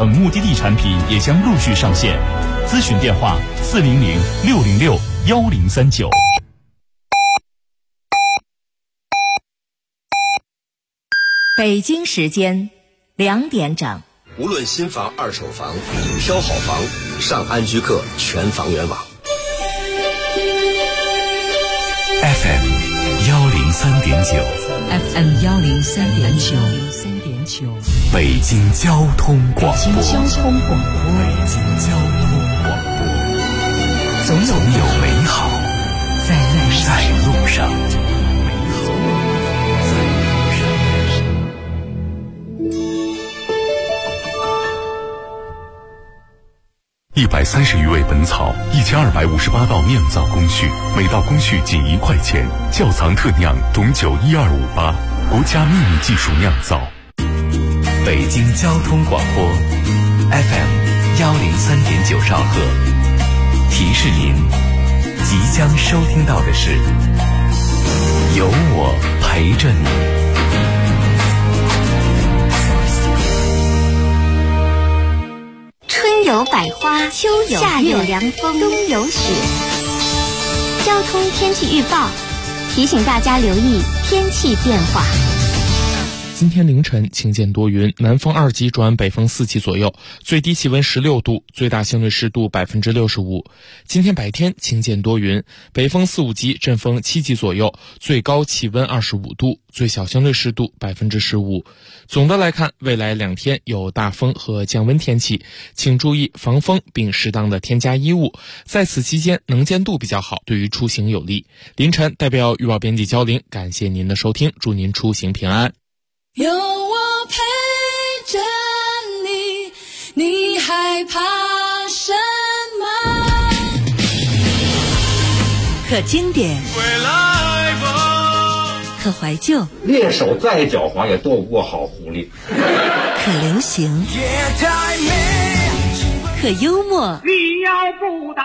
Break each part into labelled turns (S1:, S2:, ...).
S1: 等目的地产品也将陆续上线。咨询电话400-606-1039。
S2: 北京时间2点整。
S3: 无论新房、二手房，挑好房，上安居客全房源网。
S4: FM 103.9
S2: FM 103.9，
S4: 北京交通广播。总有美好在路上。130余味本草，1258道酿造工序，每道工序仅1块钱。窖藏特酿董酒12588，国家秘密技术酿造。北京交通广播 FM 103.9兆赫。提示您，即将收听到的是有我陪着你。
S5: 春有百花，秋有夏有凉风，冬有雪。交通天气预报提醒大家留意天气变化。
S6: 今天凌晨晴间多云，南风2级转北风4级左右，最低气温16度，最大相对湿度65%。今天白天晴间多云，北风4、5级，阵风7级左右，最高气温25度，最小相对湿度15%。总的来看，未来2天有大风和降温天气，请注意防风并适当的添加衣物，在此期间能见度比较好，对于出行有利。凌晨代表预报编辑焦玲，感谢您的收听，祝您出行平安。
S7: 有我陪着你，你害怕什么？
S2: 可经典，
S8: 回来吧。
S2: 可怀旧，
S9: 猎手再狡猾也斗不过好狐狸。
S2: 可流行，可幽默。
S10: 你要不打，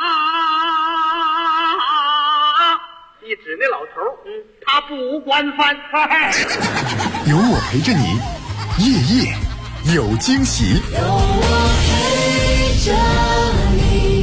S10: 你指那老头，他不管饭菜。
S4: 有我陪着你，夜夜有惊喜。
S7: 有我陪着你。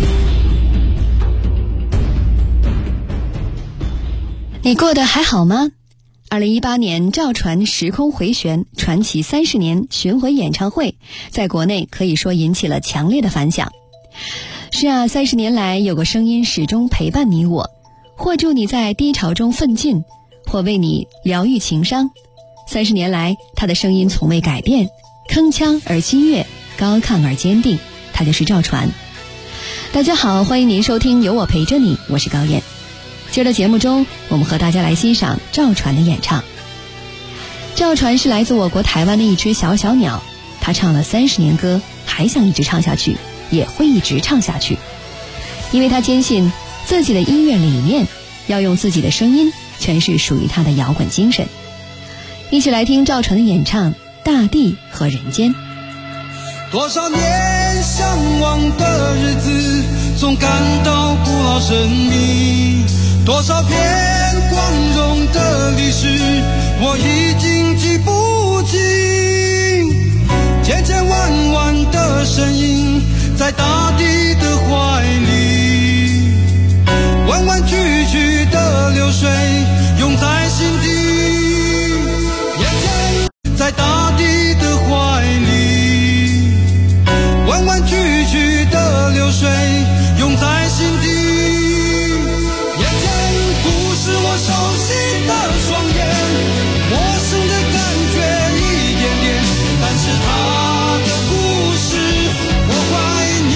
S11: 你过得还好吗？2018年赵传时空回旋传奇30年巡回演唱会在国内可以说引起了强烈的反响。是啊，30年来有个声音始终陪伴你我，或助你在低潮中奋进，或为你疗愈情伤。30年来，他的声音从未改变，铿锵而激越，高亢而坚定，他就是赵传。大家好，欢迎您收听有我陪着你，我是高燕。今儿的节目中，我们和大家来欣赏赵传的演唱。赵传是来自我国台湾的一只小小鸟，他唱了30年歌，还想一直唱下去，也会一直唱下去，因为他坚信自己的音乐理念，要用自己的声音诠释属于他的摇滚精神。一起来听赵传的演唱《大地和人间》。
S12: 多少年向往的日子，总感到古老神秘，多少篇光荣的历史，我已经记不清。千千万万的声音在大地的怀里，弯弯曲曲的流水涌在心底，眼前在大地的怀里，弯弯曲曲的流水涌在心底，眼前不是我熟悉的双眼，陌生的感觉一点点，但是他的故事我怀念。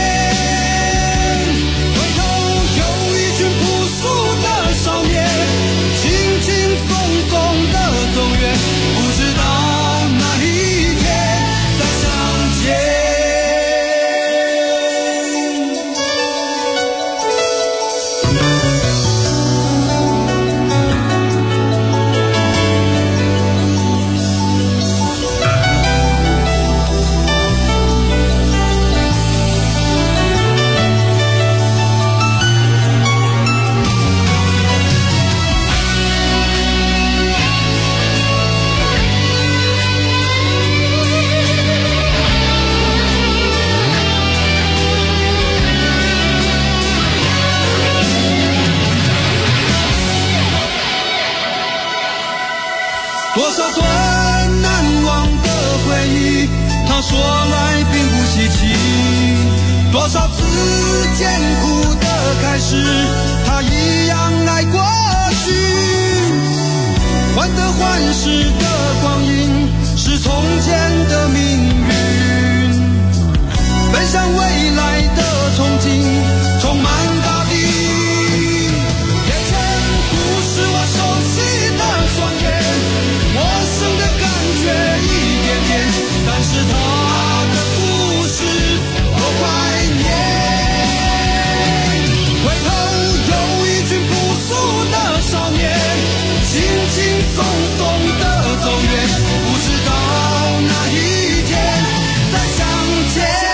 S12: 回头有一群朴素的少年，轻轻松松的走远，不知道哪一天再相见。 少次艰苦的开始，他一样爱过去。患得患失的光阴是从前的命运，奔向未来的憧憬充满大地。眼前不是我熟悉的双眼，陌生的感觉一点点，但是他的故事我怀念。回头有一群朴素的少年，轻轻松松的走远，不知道哪一天再相见。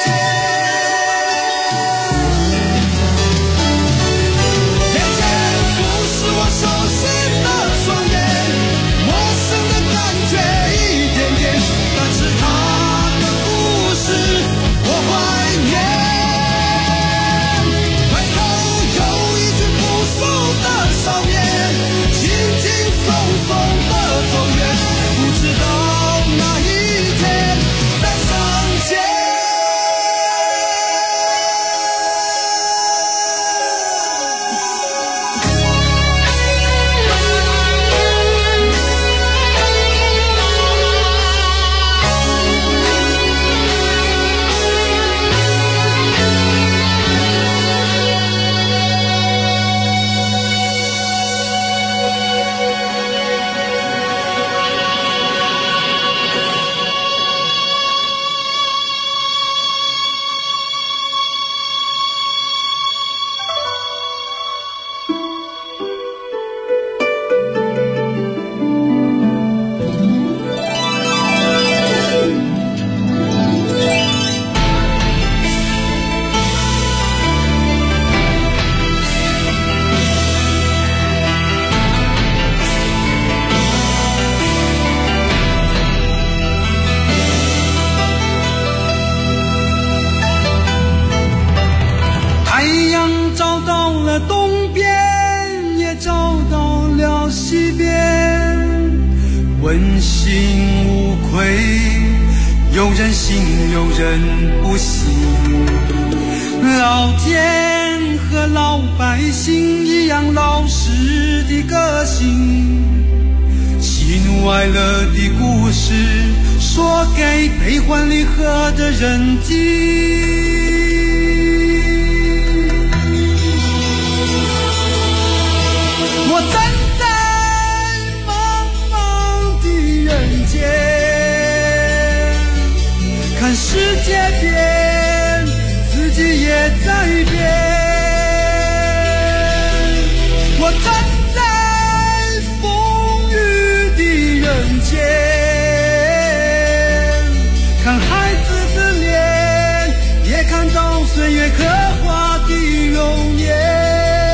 S12: 问心无愧，有人信有人不信。老天和老百姓一样老实的个性，喜怒哀乐的故事说给悲欢离合的人听。我站在茫茫的人间，看世界变，自己也在变。我站在风雨的人间，看孩子的脸，也看到岁月刻画的容颜。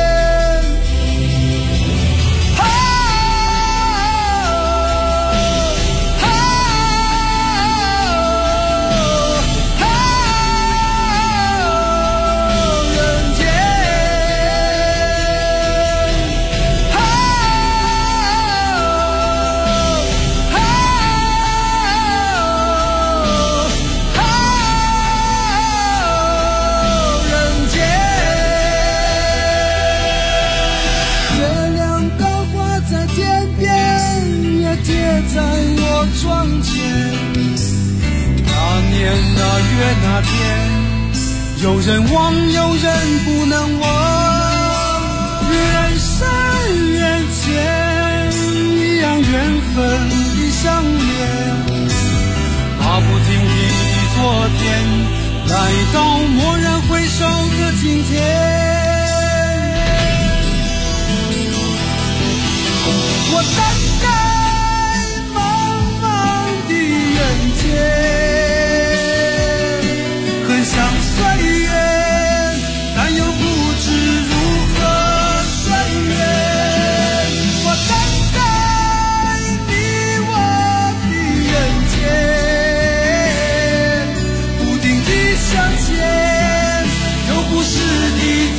S12: 在我窗前，那年那月那天，有人忘有人不能忘。人生缘浅，一样缘分的相连，马不停蹄的昨天，来到蓦然回首的今天。我站在很像岁月，但又不知如何岁月。我站在你我的人间，不停地向前，有故事的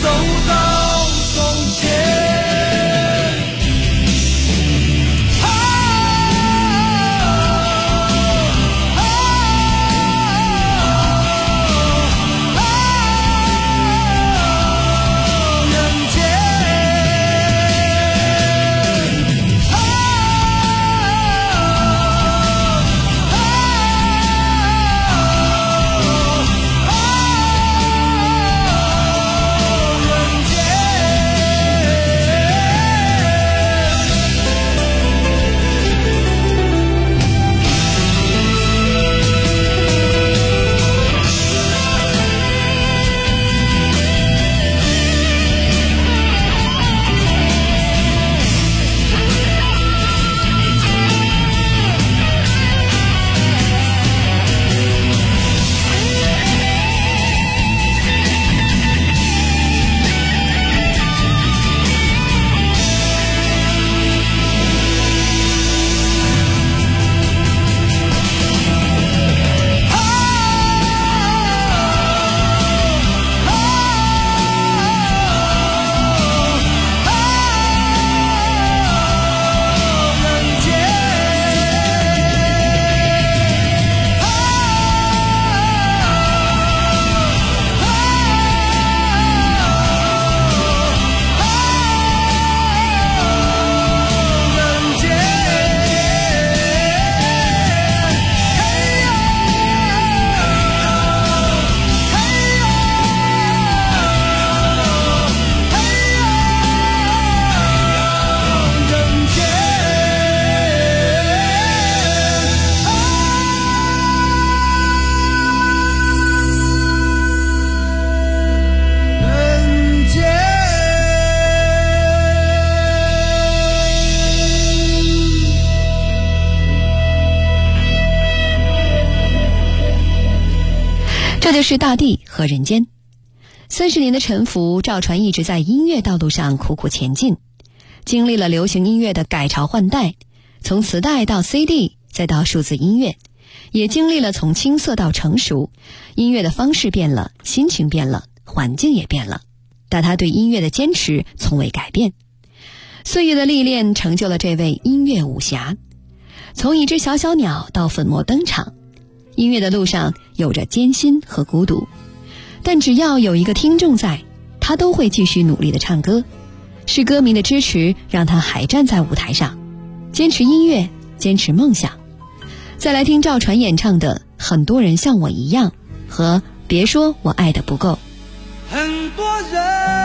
S11: 这就是大地和人间。30年的沉浮，赵传一直在音乐道路上苦苦前进，经历了流行音乐的改朝换代，从磁带到 CD 再到数字音乐，也经历了从青涩到成熟，音乐的方式变了，心情变了，环境也变了，但他对音乐的坚持从未改变。岁月的历练成就了这位音乐武侠，从一只小小鸟到粉墨登场，音乐的路上有着艰辛和孤独，但只要有一个听众在，他都会继续努力地唱歌。是歌迷的支持让他还站在舞台上，坚持音乐，坚持梦想。再来听赵传演唱的《很多人像我一样》和《别说我爱的不够》。
S12: 很多人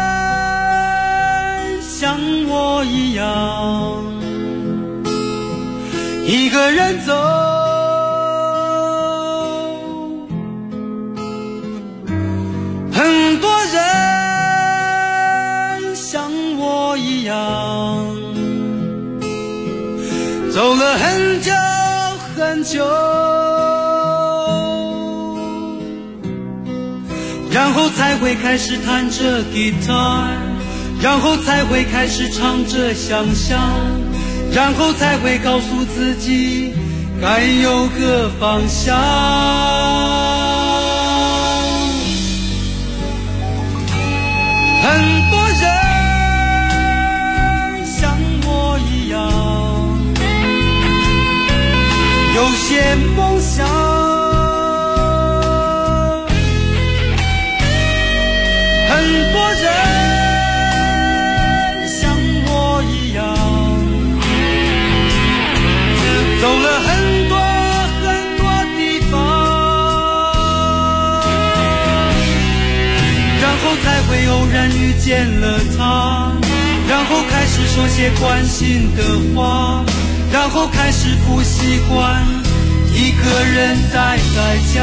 S12: 像我一样，一个人走，很多人像我一样，走了很久很久，然后才会开始弹着吉他，然后才会开始唱着想象，然后才会告诉自己该有个方向。很多人像我一样，有些梦想，很多人像我一样，走了很多很多地方，然后才会偶然遇见了他，然后开始说些关心的话，然后开始不习惯一个人待在家。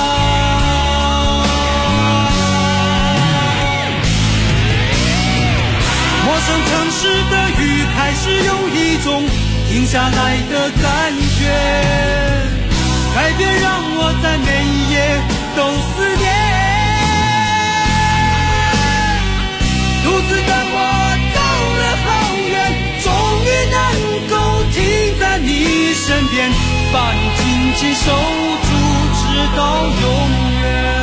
S12: 陌生城市的雨开始有一种停下来的感觉，改变让我在每一夜都思念。独自的我走了好远，终于能够停在你身边，把你紧紧守住，直到永远。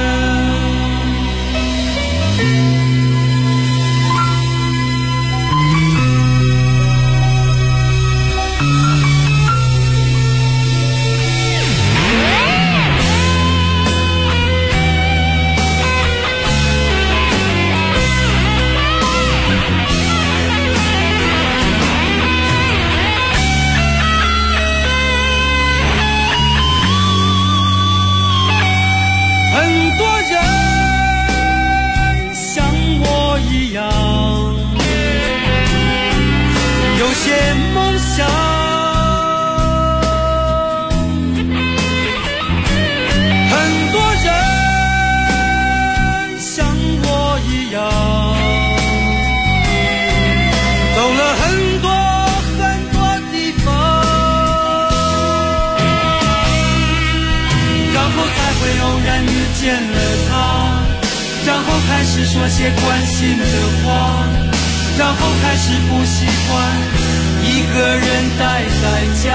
S12: 见了他，然后开始说些关心的话，然后开始不习惯一个人待在家。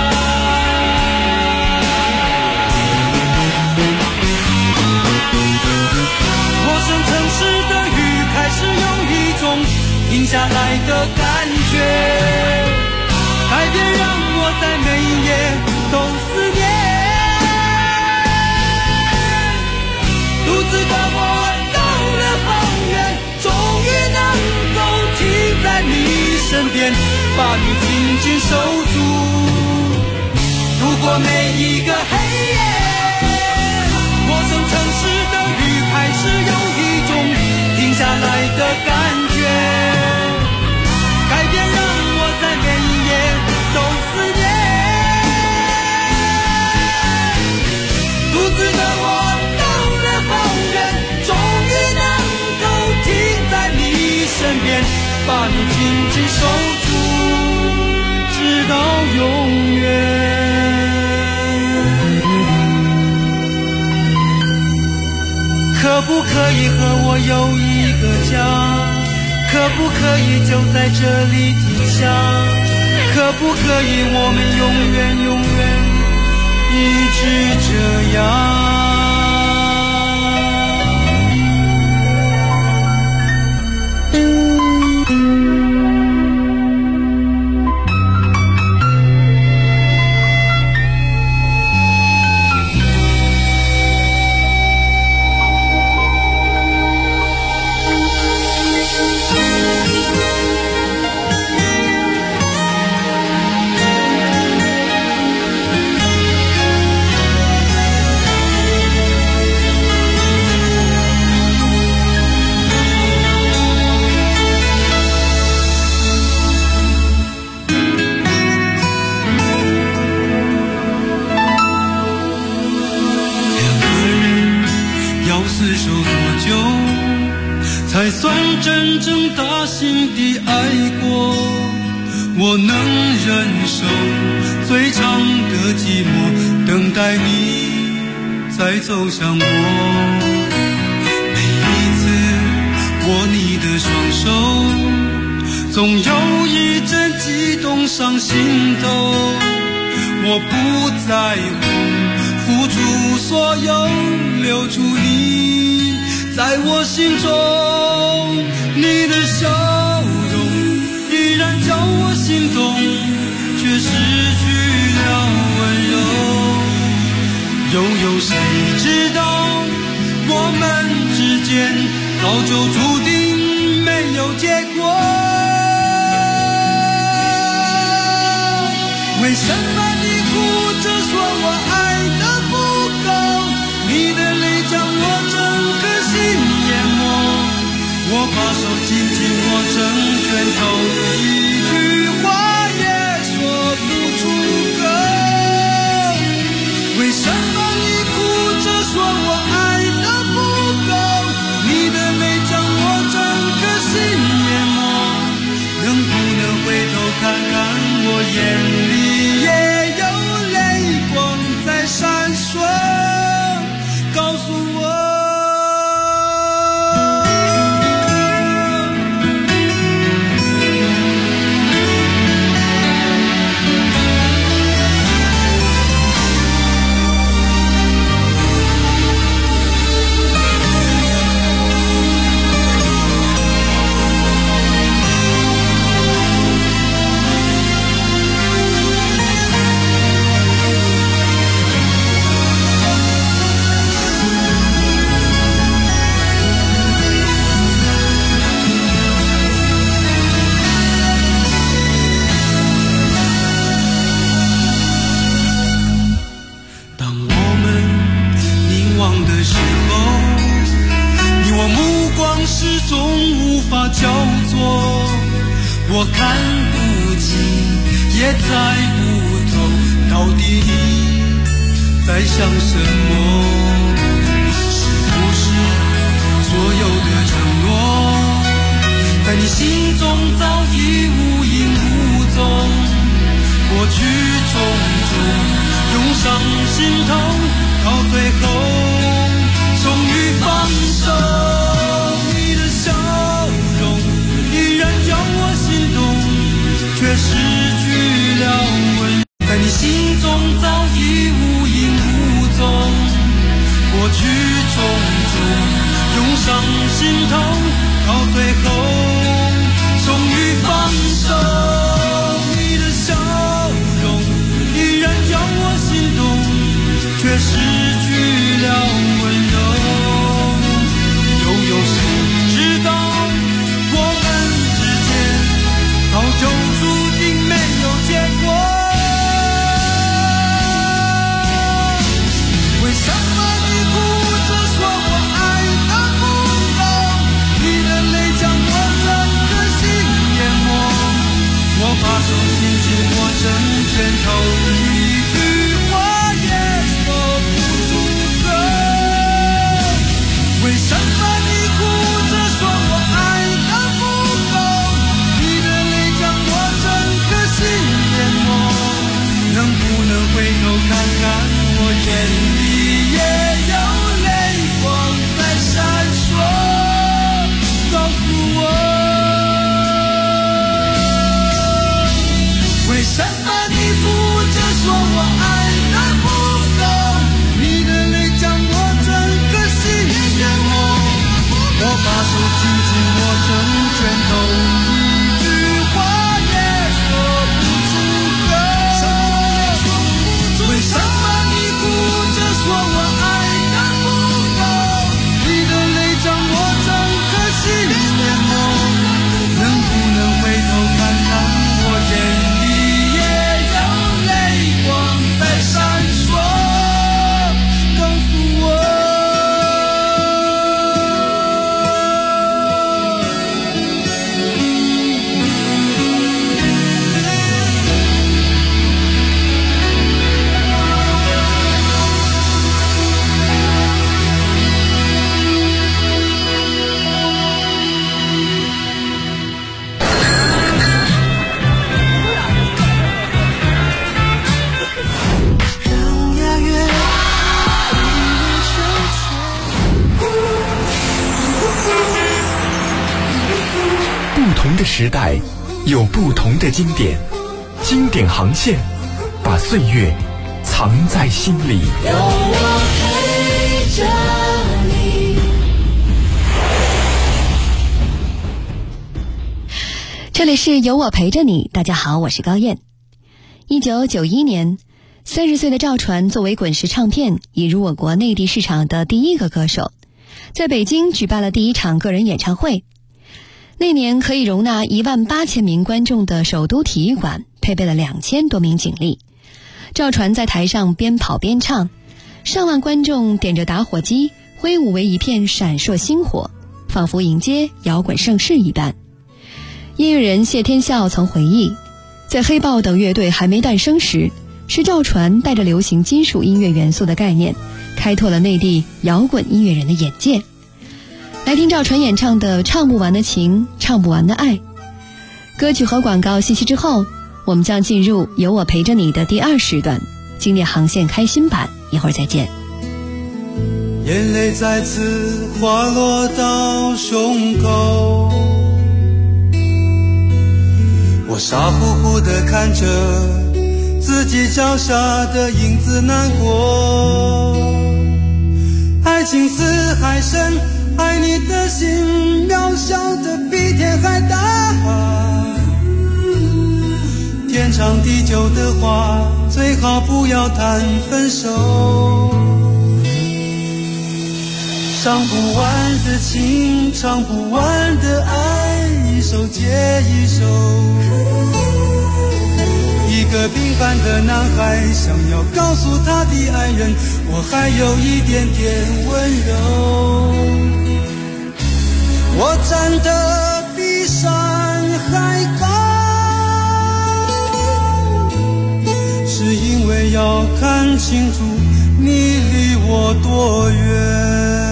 S12: 陌生城市的雨开始有一种停下来的感觉，改变让我在每一夜都思念。独自的我走了好远，终于能够停在你身边，把你紧紧守住，度过每一个黑夜。陌生城市的雨开始有一种停下来的感觉，改变让我在每一夜都思念。独自的我身边，把你紧紧守住，直到永远。 可不可以和我有一个家？可不可以就在这里停下？可不可以我们永远永远一直这样？才算真正打心底爱过，我能忍受最长的寂寞，等待你再走向我。每一次握你的双手，总有一阵激动上心头。我不在乎付出所有，留住你在我心中，你的笑容依然叫我心动，却失去了温柔。又有谁知道我们之间早就注定没有结果？为什么你哭着说我爱得不够？你的泪将我整颗心淹没，我把手紧紧握成拳头，一句话也说不出口。为什么你哭着说我爱得不够？你的泪将我整颗心淹没，能不能回头看看我眼里也有泪光在闪烁，告诉我始终无法交错，我看不清也猜不透，到底你在想什么？是不是所有的承诺在你心中早已无影无踪？过去种种涌上心头，到最后终于放手。笑容依然叫我心动，却失去了温柔，在你心中早已无影无踪。过去种种涌上心头，到最后终于放手。你的笑容依然叫我心动，却失去了温柔。又有谁知道我们之间早就注定没有结果？为什么你哭着说我爱得不够？你的泪将我
S13: 同的时代，有不同的经典，经典航线，把岁月藏在心里。
S7: 有我陪着你。
S11: 这里是有我陪着你，大家好，我是高燕。1991年，30岁的赵传作为滚石唱片引入我国内地市场的第一个歌手，在北京举办了第一场个人演唱会。那年可以容纳18000名观众的首都体育馆配备了2000多名警力，赵传在台上边跑边唱，上万观众点着打火机挥舞为一片闪烁星火，仿佛迎接摇滚盛世一般。音乐人谢天笑曾回忆，在黑豹等乐队还没诞生时，是赵传带着流行金属音乐元素的概念，开拓了内地摇滚音乐人的眼界。来听赵传演唱的《唱不完的情，唱不完的爱》。歌曲和广告信息之后，我们将进入有我陪着你的第2时段，经典航线开心版，一会儿再见。
S12: 眼泪再次滑落到胸口，我傻乎乎地看着自己脚下的影子难过。爱情似海深，爱你的心渺小的比天还大，天长地久的话最好不要谈分手。唱不完的情，唱不完的爱，一首接一首。一个平凡的男孩想要告诉他的爱人，我还有一点点温柔。我站得比山还高，是因为要看清楚你离我多远。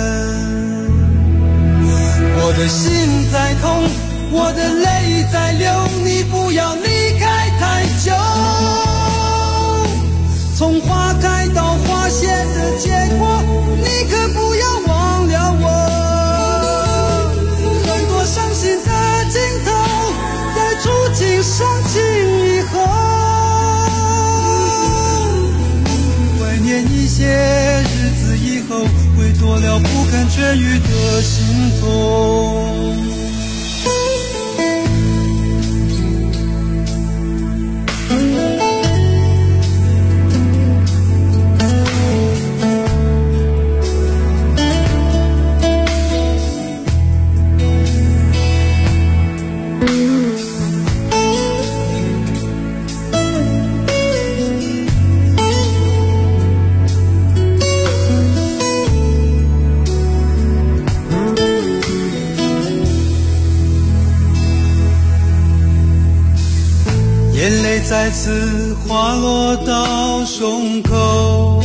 S12: 我的心在痛，我的泪在流，你不要离开太久。从花开到花谢的结果，你可不要忘了我。很多伤心的镜头，在触景伤情以后，怀念一些日子以后，会多了不肯痊愈的心痛。眼泪再次滑落到胸口，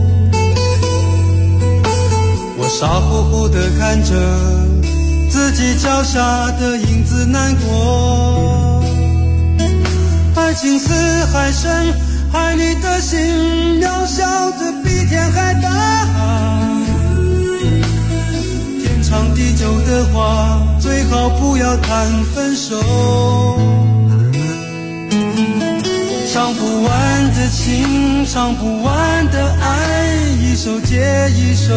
S12: 我傻乎乎地看着自己脚下的影子难过。爱情似海深，爱你的心渺小的比天还大，天长地久的话最好不要谈分手。唱不完的情，唱不完的爱，一首接一首。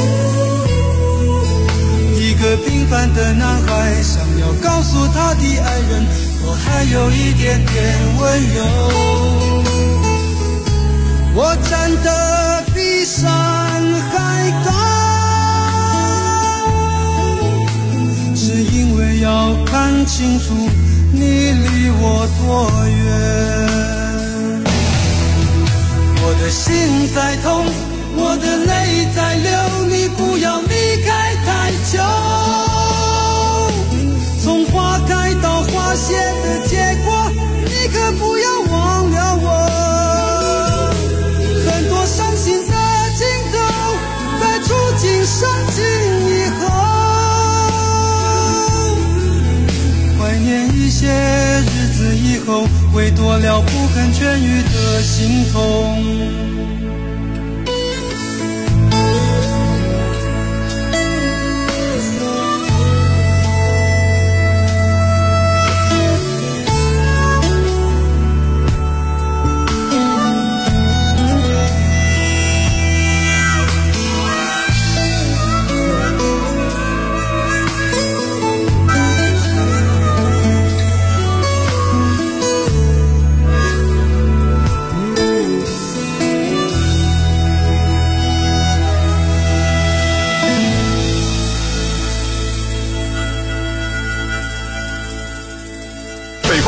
S12: 一个平凡的男孩想要告诉他的爱人，我还有一点点温柔。我站得比山还高，是因为要看清楚你离我多远。我的心在痛，我的泪在流，你不要离开太久。从花开到花谢的结果，你可不要忘了我。很多伤心的镜头，在触景伤情以后，怀念一些日子以后，会多了不肯痊愈的心痛。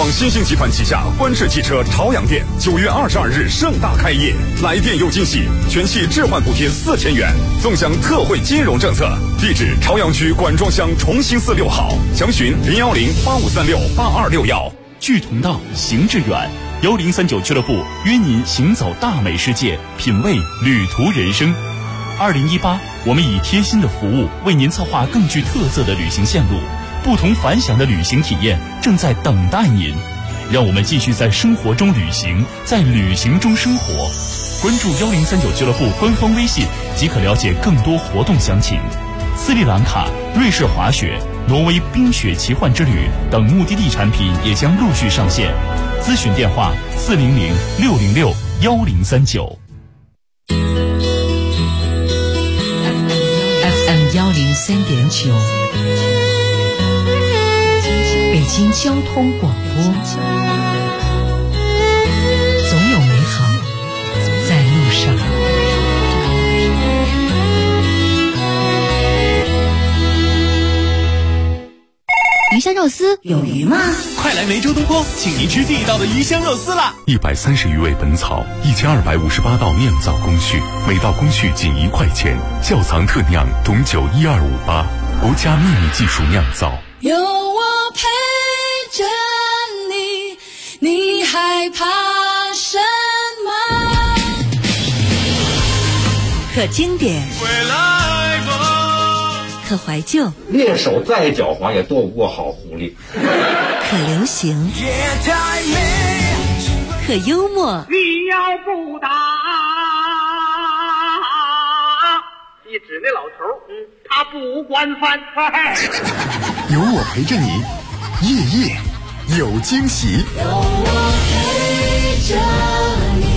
S14: 广新兴集团旗下观致汽车朝阳店9月22日盛大开业，来店有惊喜，全系置换补贴4000元，纵享特惠金融政策。地址：朝阳区管庄乡重兴寺6号，详询01085368261。
S1: 志同道，行致远，1039俱乐部约您行走大美世界，品味旅途人生。2018，我们以贴心的服务为您策划更具特色的旅行线路，不同凡响的旅行体验正在等待您。让我们继续在生活中旅行，在旅行中生活。关注1039俱乐部官方微信即可了解更多活动详情。斯里兰卡、瑞士滑雪、挪威冰雪奇幻之旅等目的地产品也将陆续上线。咨询电话400-606-1039。
S2: FM 103.9，北京交通广播，总有美好在路上。
S5: 鱼香肉丝有鱼吗？
S1: 快来梅州东坡，请您吃地道的鱼香肉丝啦
S4: ！130余味本草，1258道酿造工序，每道工序仅1块钱，窖藏特酿董酒12588，国家秘密技术酿造。
S7: 有我陪着你，你害怕什么？
S2: 可经典，可怀旧，
S9: 猎手再狡猾也躲不过好狐狸。
S2: 可流行，可幽默。
S10: 你要不打，你指那老头他不惯犯。
S13: 有我陪着你，夜夜有惊喜。
S7: 有我陪着你。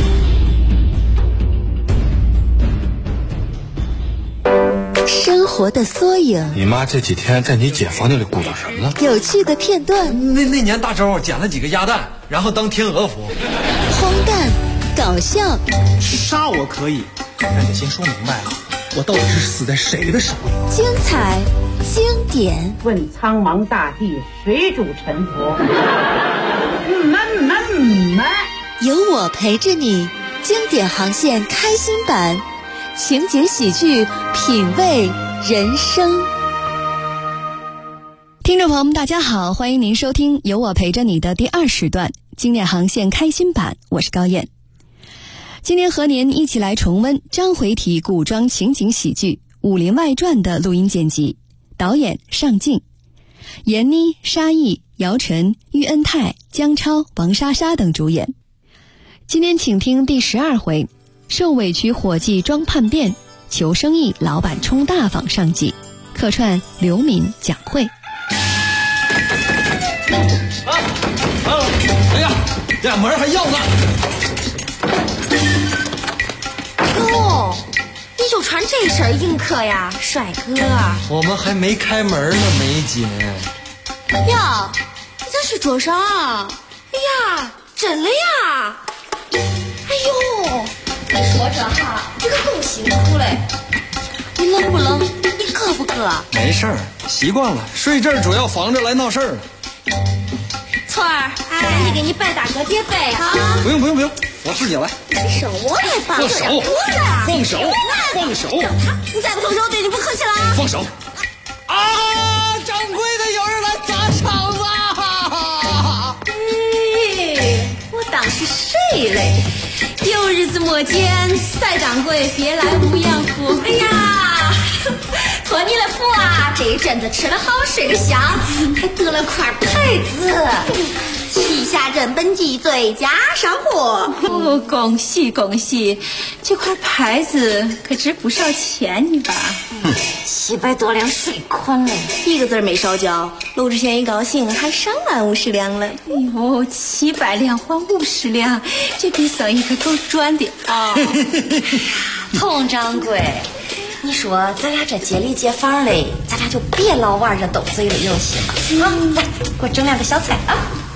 S11: 生活的缩影，
S3: 你妈这几天在你姐房间里鼓捣什么呢？
S11: 有趣的片段。
S15: 那年大周捡了几个鸭蛋，然后当天鹅服。
S11: 荒诞，搞笑。
S15: 杀我可以，但得先说明白了，我到底是死在谁的手里？
S11: 精彩，经典。
S16: 问苍茫大地，谁主沉浮？
S11: 有我陪着你，经典航线开心版。情节喜剧，品味人生。听众朋友们大家好，欢迎您收听有我陪着你的第2时段经典航线开心版，我是高燕。今天和您一起来重温章回体古装情景喜剧《武林外传》的录音剪辑，导演尚敬，闫妮、沙溢、姚晨、喻恩泰、姜超、王莎莎等主演。今天请听第12回，受委屈伙计装叛变，求生意老板充大方上集，客串刘敏、蒋慧。
S15: 哎呀，这门还要呢。
S5: 哟，你就穿这身硬壳呀，帅哥！
S15: 我们还没开门呢，梅姐。
S5: 呀，你咋睡桌上？哎呀，真的呀！哎呦，你说这哈，这个够辛苦嘞。你冷不冷？你渴不渴？
S15: 没事儿，习惯了。睡这儿主要防着来闹事儿。
S5: 翠儿，赶紧给你拜大哥叠被啊！
S15: 不用，我自己来。
S5: 手我来帮。
S15: 放手！放手！放手！
S5: 你再不松手，对你不客气了啊！
S15: 放手！啊！掌柜的，有人来砸场子！
S5: 我当是谁嘞？有日子没见，赛掌柜别来无恙福。哎呀，托你的福啊，这一阵子吃了好睡个香，还得了块牌子，旗下镇本季最佳商货。哦，恭喜恭喜！这块牌子可值不少钱呢吧？700多两税款嘞，一个字没少交。陆志轩一高兴，还上万50两了。哎呦，700两换50两，这笔生意可够赚的啊！佟掌柜，你说咱俩这接里接房嘞，咱俩就别老玩这斗嘴的游戏了啊！来，给我整2个小菜啊！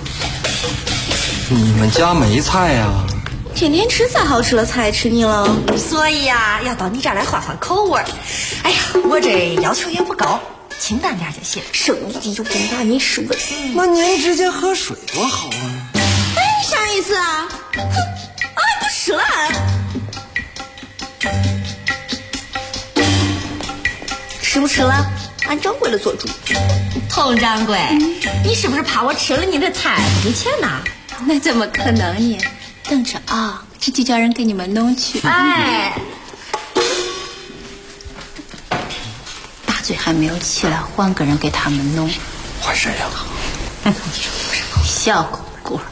S15: 你们家没菜呀？
S5: 天天吃再好吃的菜吃腻了，所以呀，要到你这儿来换换口味。哎呀，我这要求也不高， 清淡点就行。生意的就跟大你说的。
S17: 那您直接喝水多好啊！
S5: 哎，啥意思啊？哼，哎，不吃了。吃不吃了？按掌柜的做主。佟掌柜，你是不是怕我吃了你的菜不给钱呐？
S18: 那怎么可能呢？等着啊，这就叫人给你们弄去。
S5: 哎，
S18: 大嘴还没有起来，换个人给他们弄。
S17: 换谁呀？
S18: 小狗狗。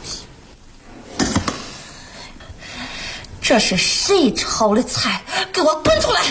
S5: 这是谁炒的菜？给我滚出来！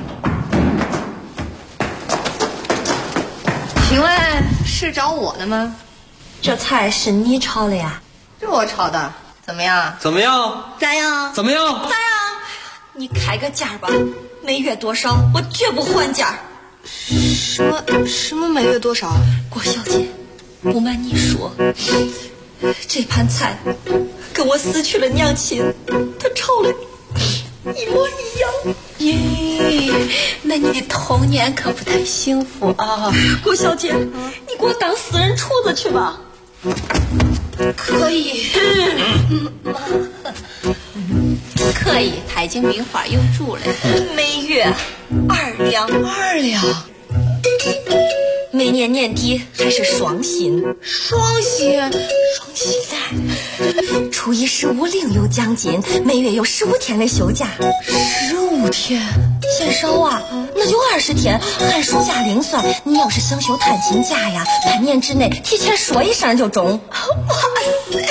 S19: 请问是找我的吗？
S5: 这菜是你炒的呀？
S19: 是我炒的，怎么样？
S17: 怎么样？
S5: 咋样？
S17: 怎么样？
S5: 咋样？你开个价吧，每月多少，我绝不还价。
S19: 什么每月多少？
S5: 郭小姐，不瞒你说，这盘菜跟我死去了娘亲她炒的一模一样。
S18: 耶，那你的童年可不太幸福啊！
S5: 郭小姐，你给我当私人厨子去吧。
S18: 可以，可以，他已经名花有主了。
S5: 每月2两
S19: ，2两。
S5: 每年年底还是双薪。
S19: 双薪啊！
S5: 初一、15、6有奖金，每月有15天的休假。
S19: 15天？
S5: 嫌少啊？那就20天，寒暑假另算。你要是想休探亲假呀，半年之内提前说一声就中。哇塞！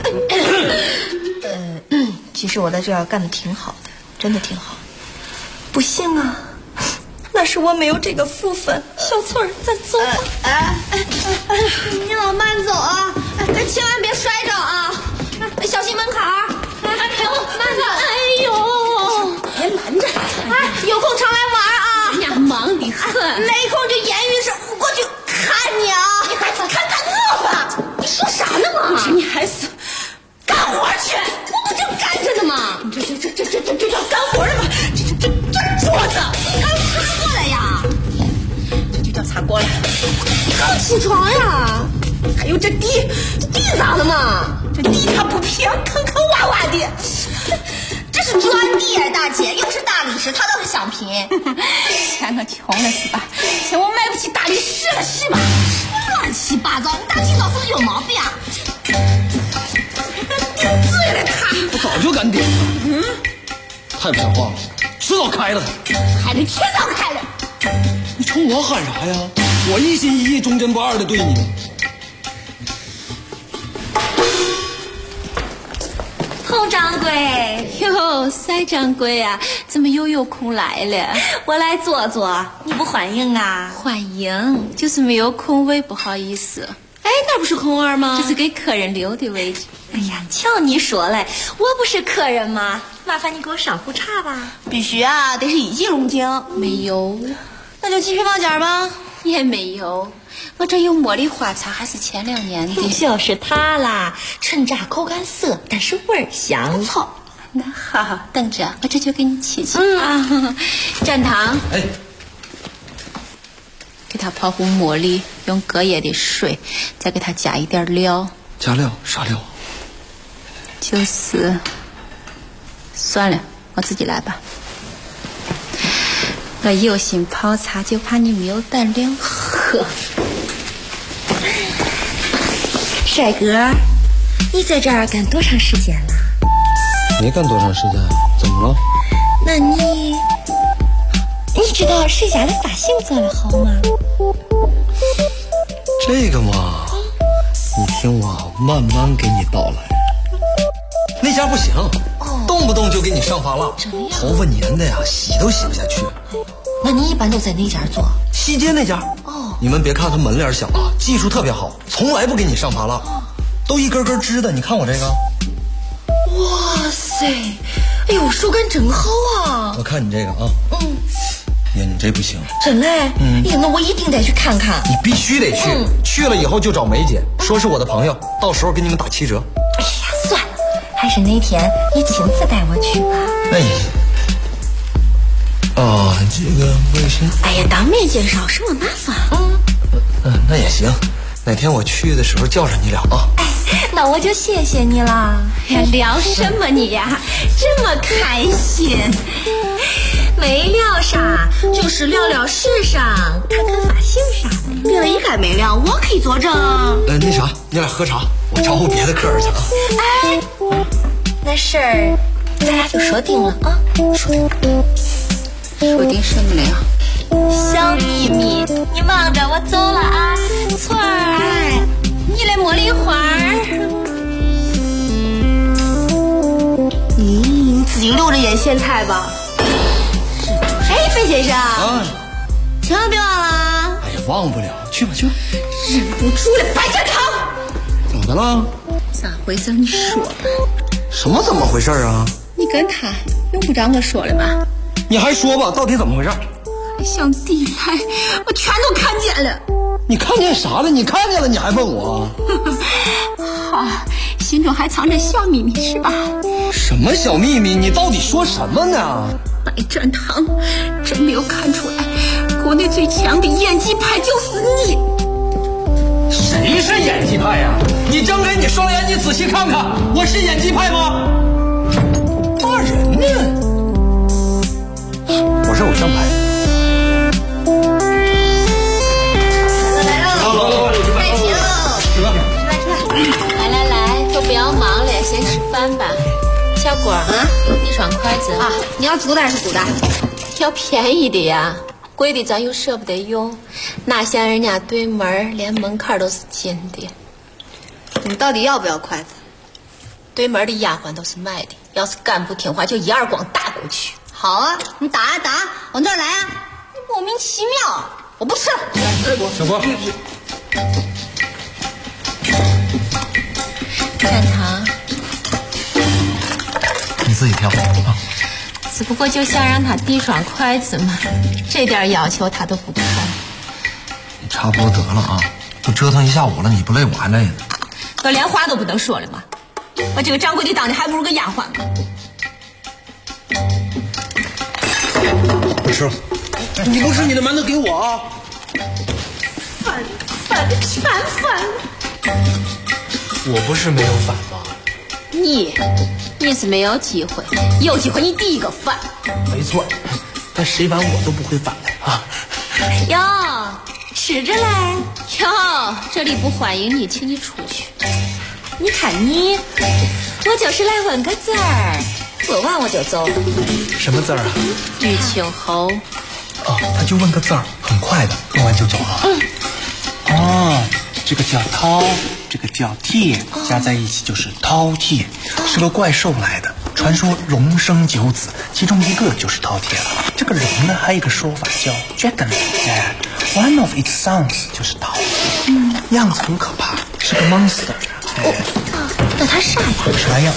S5: 其实我在这儿干的挺好的，真的挺好。不行啊，那是我没有这个福分。小翠儿，咱走吧。
S19: 你往慢走啊，千万别摔着啊，小心门槛儿。哎呦，慢着！
S5: 哎呦，别拦着！
S19: 哎，有空常来玩啊！
S18: 人家忙得很，
S19: 没空就言语上过去看你啊！
S5: 你还看我吧？你说啥呢嘛？
S19: 你还是干活去！
S5: 我不就干着呢吗？
S19: 这叫干活了吗？这桌子，你刚擦过来呀？这就叫擦过来。
S5: 你刚起床呀？
S19: 还有这地咋了嘛？这地它不平，坑坑洼洼的。
S5: 这是砖地呀，大姐，又不是大理石，它倒是想平。
S18: 嫌我穷了是吧？嫌我买不起大理石了是吧？
S5: 乱七八糟，你大清早是不是有毛病啊？
S19: 顶罪了他！
S17: 我早就敢顶了。太不像话了，迟早开了他。
S5: 还得迟早开了。
S17: 你冲我喊啥呀？我一心一意、忠贞不二的对你。
S5: 佟掌柜，
S18: 哟，赛掌柜啊，怎么又有空来了？
S5: 我来坐坐，你不欢迎啊？
S18: 欢迎，就是没有空位，不好意思。
S5: 哎，那不是空位吗？
S18: 这是给客人留的位置。
S5: 哎呀，瞧你说嘞，我不是客人吗？麻烦你给我上壶茶吧。
S19: 必须啊，得是1级龙井。
S18: 没有，
S19: 那就鸡皮包间吧。
S18: 也没有，我这有茉莉花茶，还是前2年的。
S5: 就是它啦，纯榨口感涩，但是味儿香。
S18: 操，那好，等着，我这就给你沏啊。蘸糖。
S17: 哎，
S18: 给它泡壶茉莉，用隔夜的水，再给它加一点料。
S17: 加料？啥料？
S18: 就是算了，我自己来吧。我有心泡茶，就怕你没有胆量喝。
S5: 帅哥，你在这儿干多长时间了？
S17: 没干多长时间，怎么了？
S5: 那你知道谁家的发型做得好吗？
S17: 这个嘛，你听我慢慢给你道来。那家不行，动不动就给你上发蜡，头发粘的呀，洗都洗不下去。
S5: 那你一般都在哪家做？
S17: 西街那家。你们别看他门脸小啊，技术特别好，从来不给你上发蜡，都一根根织的。你看我这个，
S5: 哇塞，哎呦，手感真好啊！
S17: 我看你这个啊，呀，你这不行，
S5: 真嘞？哎呀，那我一定得去看看。
S17: 你必须得去，去了以后就找梅姐，说是我的朋友，到时候给你们打7折。
S5: 哎呀，算了，还是那天你亲自带我去吧。
S17: 哎，这个微信。
S5: 哎呀，当面介绍什么麻烦？
S17: 那也行。哪天我去的时候叫上你俩啊。
S5: 那我就谢谢你了。聊什么你呀？这么开心？没聊啥，就是聊聊时尚，看看发型啥的。
S19: 别人应该没聊，我可以作证。
S17: 那啥，你俩喝茶，我招呼别的客人去啊。
S5: 哎，那事儿咱俩就说定了啊。
S18: 说定什么了呀？
S5: 小秘密，你忙着，我走了啊。翠儿，哎，你来茉莉花儿。
S19: 你自己留着腌咸菜吧。哎，费先生，千万别忘了。
S17: 哎呀，忘不了，去吧去吧。
S19: 忍不住了，白家堂。
S17: 怎么了？
S18: 咋回事？你说吧。
S17: 什么怎么回事啊？
S18: 你跟他用不着我说了吧？
S17: 你还说吧，到底怎么回事？
S18: 向地来，我全都看见了。
S17: 你看见啥了？你看见了，你还问我？
S18: 好，心中还藏着小秘密是吧？
S17: 什么小秘密？你到底说什么呢？
S18: 白展堂真没有看出来，国内最强的演技派就是你。
S17: 谁是演技派呀？你睁开你双眼，你仔细看看，我是演技派吗？骂人呢？我是偶像派。
S18: 来，都不要忙了，先吃饭吧。小郭啊，一双筷子
S19: 啊，你要租的还是租的？
S18: 要便宜的呀，贵的咱又舍不得用，哪像人家对门连门槛都是金的。
S19: 你到底要不要筷子？
S18: 对门的丫鬟都是买的，要是敢不听话，就一耳光打过去。
S19: 好啊，你打啊打，往这儿来啊！你莫名其妙，我不吃了。
S17: 小郭，
S18: 展堂，
S17: 你自己挑啊。
S18: 只不过就想让他递双筷子嘛，这点要求他都不看。
S17: 你差不多得了啊，都折腾一下午了，你不累我还累呢。
S18: 我连话都不能说了吗？我这个掌柜的当的还不如个丫鬟吗？
S17: 不吃了。
S15: 你不吃你的馒头给我啊！
S19: 烦！
S15: 我不是没有反吗？
S18: 你是没有机会，有机会你第一个反。
S15: 没错，但谁反我都不会反的啊！
S5: 哟，吃着嘞。
S18: 哟，这里不欢迎你，请你出去。
S5: 你看你，我就是来问个字儿，问完我就走。
S15: 什么字儿啊？
S18: 玉清侯。
S15: 哦，他就问个字儿，很快的，问完就走了。哦，这个叫饕，这个叫餮，加在一起就是饕餮，是个怪兽来的。传说龙生9子，其中一个就是饕餮了。这个龙呢，还有一个说法叫 dragon， one of its sons 就是饕餮，样子很可怕，是个 monster。
S18: 那他啥呀？
S15: 啥样？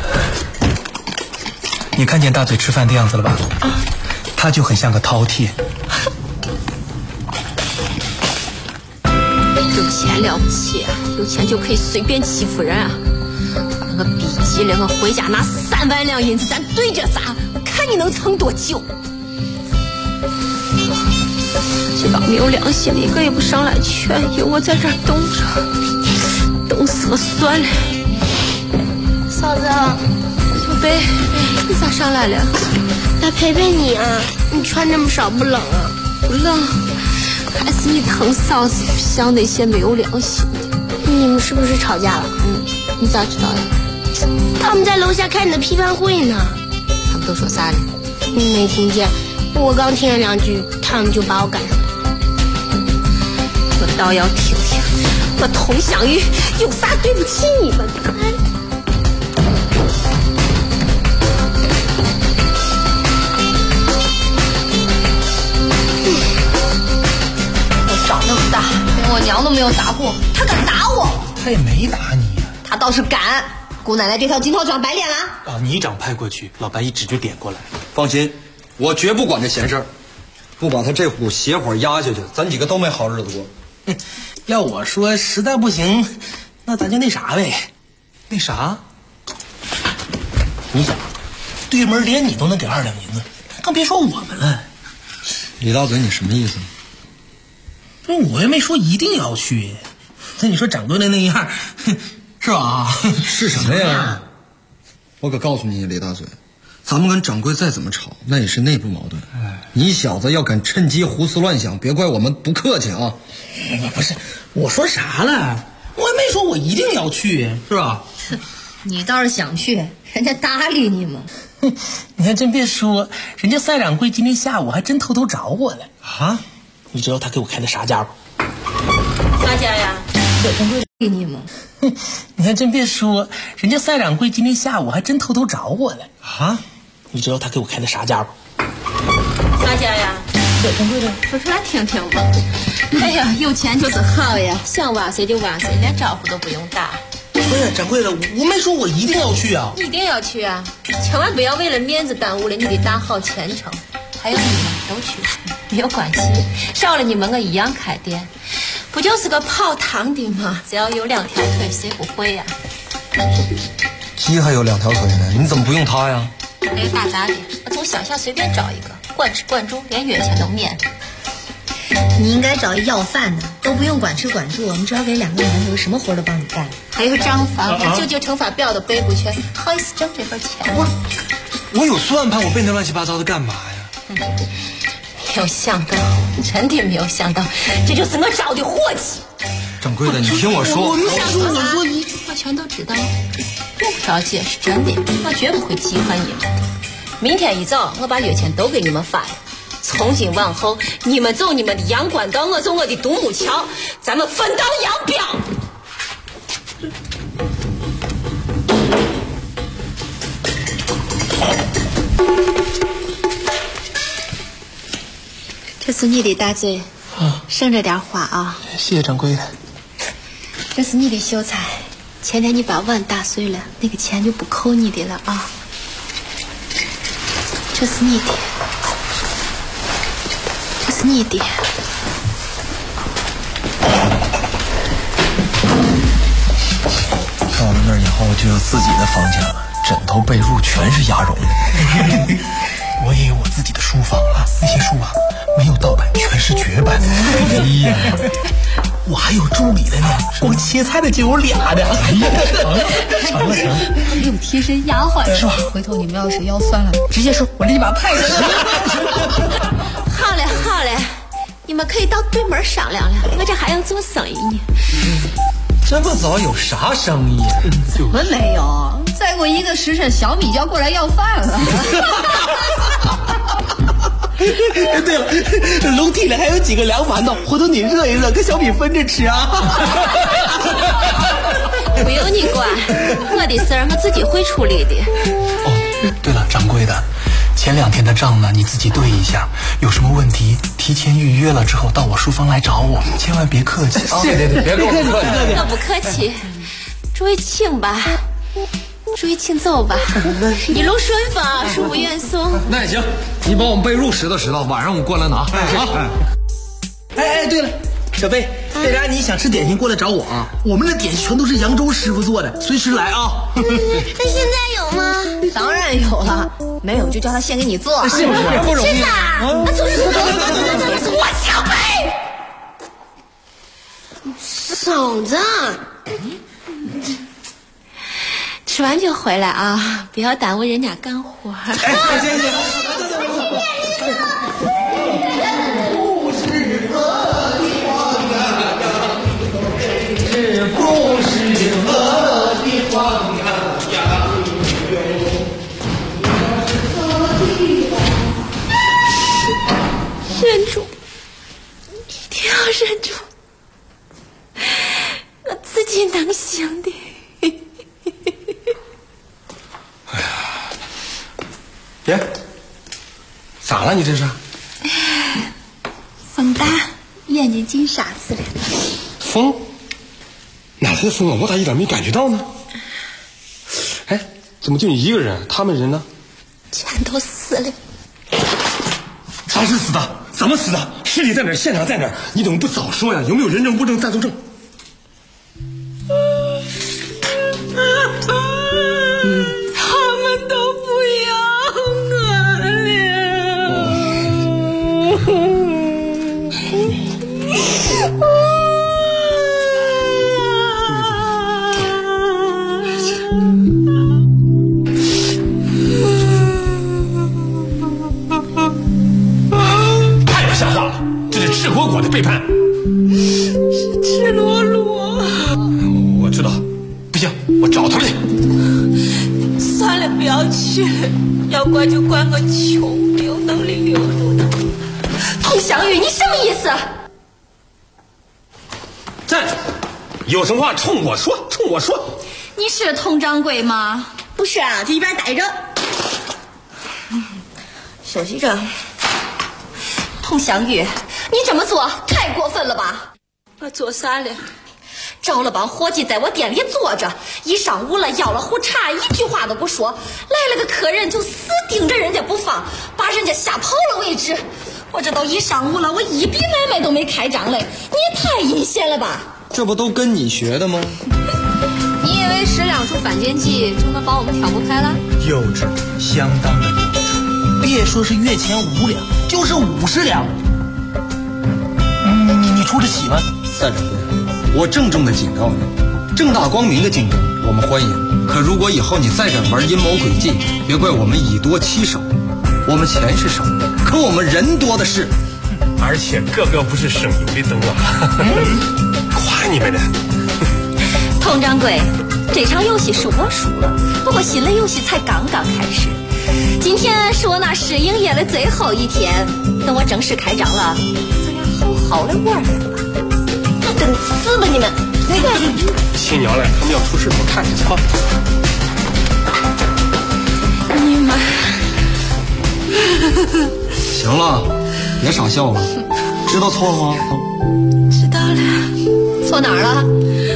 S15: 你看见大嘴吃饭的样子了吧？他就很像个饕餮。
S18: 有钱了不起啊，有钱就可以随便欺负人啊！把那个笔记连个回家拿3万两银子，咱对着砸，我看你能撑多久！这帮没有良心的，一个也不上来劝诱，我在这儿冻着，冻死了算了。
S19: 嫂子，
S18: 小贝，你咋上来了？
S19: 来陪陪你啊！你穿这么少不冷啊？
S18: 不冷，还是你疼嫂子，不像那些没有良心的。
S19: 你们是不是吵架了？
S18: 你咋知道呀？
S19: 他们在楼下开你的批判会呢。
S18: 他们都说啥了？
S19: 你没听见？我刚听了2句，他们就把我赶上了。
S18: 我倒要听听，我佟湘玉有啥对不起你们的？
S19: 我长那么大，连我娘都没有打过，他敢打我？
S15: 他也没打你呀。
S19: 他倒是敢。姑奶奶这条金头装白脸了。
S15: 啊，你一掌拍过去，老白一指就点过来。
S17: 放心，我绝不管这闲事儿，不把他这股邪火压下去，咱几个都没好日子过。
S15: 要我说，实在不行，那咱就那啥呗。那啥？你想，对门连你都能给2两银子，更别说我们了。
S17: 李大嘴，你什么意思？
S15: 我也没说一定要去。那你说掌柜的那样，是吧？
S17: 是什么呀？我可告诉你，李大嘴，咱们跟掌柜再怎么吵，那也是内部矛盾。你小子要敢趁机胡思乱想，别怪我们不客气啊！
S15: 不是，我说啥了？我也没说我一定要去，是吧？
S19: 你倒是想去，人家搭理你吗？
S15: 你还真别说，人家赛掌柜今天下午还真偷偷找我了啊！你知道他给我开的啥价不？
S19: 啥价呀？掌柜给你吗？
S15: 你还真别说，人家赛掌柜今天下午还真偷偷找我了啊！你知道他给我开的啥价不？
S19: 啥价呀？掌柜的说出来听听吧。哎呀，有钱就是好呀，想挖谁就挖谁，连招呼都不用打。
S15: 不是掌柜的，我没说我一定要去啊！
S19: 一定要去啊！千万不要为了面子耽误了你的大好前程。还有你们都去，没有关系，少了你们我一样开店，不就是个跑堂的吗？只要有两条腿，谁不会呀？
S17: 鸡还有两条腿呢，你怎么不用它呀？
S19: 还有打杂的，我从乡下随便找一个，管吃管住，连月钱都免。你应该找一要饭的，都不用管吃管住，我们只要给2个馒头，什么活都帮你干。还有账房，舅舅乘法表都背不全，好意思挣这份钱？
S17: 我有算盘，我背那乱七八糟的干嘛呀？
S19: 没有想到，真的没有想到，这就是我找的伙计。
S17: 掌柜的，你听我说，
S19: 我说你，我全都知道，用不着解释，真的，我绝不会记恨你们。明天一早，我把月钱都给你们发了。从今往后，你们走你们的阳关道，我走我的独木桥，咱们分道扬镳。这是你的大嘴，省着点花啊！
S15: 谢谢掌柜的。
S19: 这是你的秀才，前天你把碗打碎了，那个钱就不扣你的了啊。这是你的。这是你的。
S17: 到了那儿以后就有自己的房间了，枕头被褥全是鸭绒的。
S15: 我也有我自己的书房啊，那些书啊没有盗版，全是绝版。哎呀，我还有助理的呢，光切菜的就有2的。哎呀，成了，
S19: 还有贴身丫鬟
S15: 是吧？
S19: 回头你们要是要饭了，直接说，我立马派人。好嘞，你们可以到对门商量了，我这还要做生意呢。
S17: 这么早有啥生意？
S19: 怎么没有？再过1个时辰，小米就要过来要饭了。
S15: 对了，笼屉里还有几个凉馒头，回头你热一热，跟小米分着吃啊。
S19: 不用你管，我的事儿我自己会处理的。
S15: 哦，对了，掌柜的，前2天的账呢，你自己对一下，有什么问题提前预约了之后到我书房来找我，千万别客气啊！
S17: 对，别跟我客气，
S19: 我不客气，注意请吧。注意请走吧，一路顺风，恕不远送。
S17: 那也行，你把我们被褥拾掇，晚上我过来拿。
S15: 哎，对了，小贝，为啥你想吃点心过来找我啊？我们的点心全都是扬州师傅做的，随时来啊。
S19: 那现在有吗？当然有了，没有就叫他先给你做，
S17: 是不是？不容易
S19: 啊！走，我小贝，嫂子。吃完就回来啊，不要耽误人家干活。
S15: 行。不是我的黄呀，
S19: 忍住，一定要忍住，我自己能行的。
S17: 别，咋了？你这是？
S19: 风大，眼睛进沙子了。
S17: 风？哪来的风啊？我咋一点没感觉到呢？哎，怎么就你一个人？他们人呢？
S19: 全都死了。
S17: 啥是死的？怎么死的？尸体在哪儿？现场在哪儿？你怎么不早说呀？有没有人证、物证、暂住证？
S19: 他们都不要我了。
S20: 太不像话了，这是赤果果的背叛。
S18: 是赤裸裸。
S20: 我知道，不行，我找他们去。
S18: 算了，不要去了，要关就关个球，没有能力留住的。佟祥宇，你什么意思？
S20: 站住！有什么话冲我说，冲我说。
S5: 你是佟掌柜吗？
S19: 不是啊，就一边待着。
S18: 休息着。
S5: 佟祥宇，你这么做太过分了吧？
S18: 我做啥了？
S5: 招了帮伙计在我店里坐着，一上午了要了壶茶，一句话都不说，来了个客人就死盯着人家不放，把人家吓跑了为止。我这都一上午了，我一笔买卖都没开张嘞，你也太阴险了吧？
S17: 这不都跟你学的吗？
S18: 你以为10两处反间计就能把我们挑拨开了？
S15: 幼稚，相当的幼稚。别说是月钱5两，就是50两，你出得起吗？
S17: 赛掌柜，我郑重的警告你，正大光明的竞争我们欢迎，可如果以后你再敢玩阴谋诡计，别怪我们以多欺少。我们钱是少，可我们人多的是，
S20: 而且个个不是省油的灯啊！夸你们呢。
S5: 佟掌柜，这场游戏是我输了，不过新的游戏才刚刚开始。今天是我那试营业的最后一天，等我正式开张了，咱俩好好的玩玩吧。等死吧你们！
S20: 新娘来，他们要出事，我看着操！
S18: 你们。
S17: 行了，别傻笑了，知道错了吗？
S18: 知道了。
S5: 错哪儿了？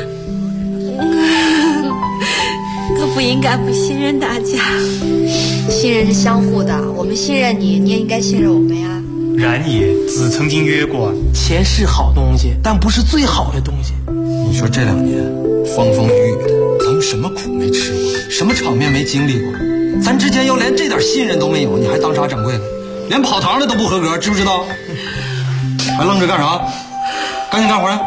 S18: 我不应该不信任大家。
S19: 信任是相互的，我们信任你，你也应该信任我们呀。
S15: 然也子曾经约过，钱是好东西，但不是最好的东西。
S17: 你说这2年风风雨雨的，咱们什么苦没吃过，什么场面没经历过？咱之间要连这点信任都没有，你还当啥掌柜的？连跑堂的都不合格，知不知道？还愣着干啥？赶紧干活呀！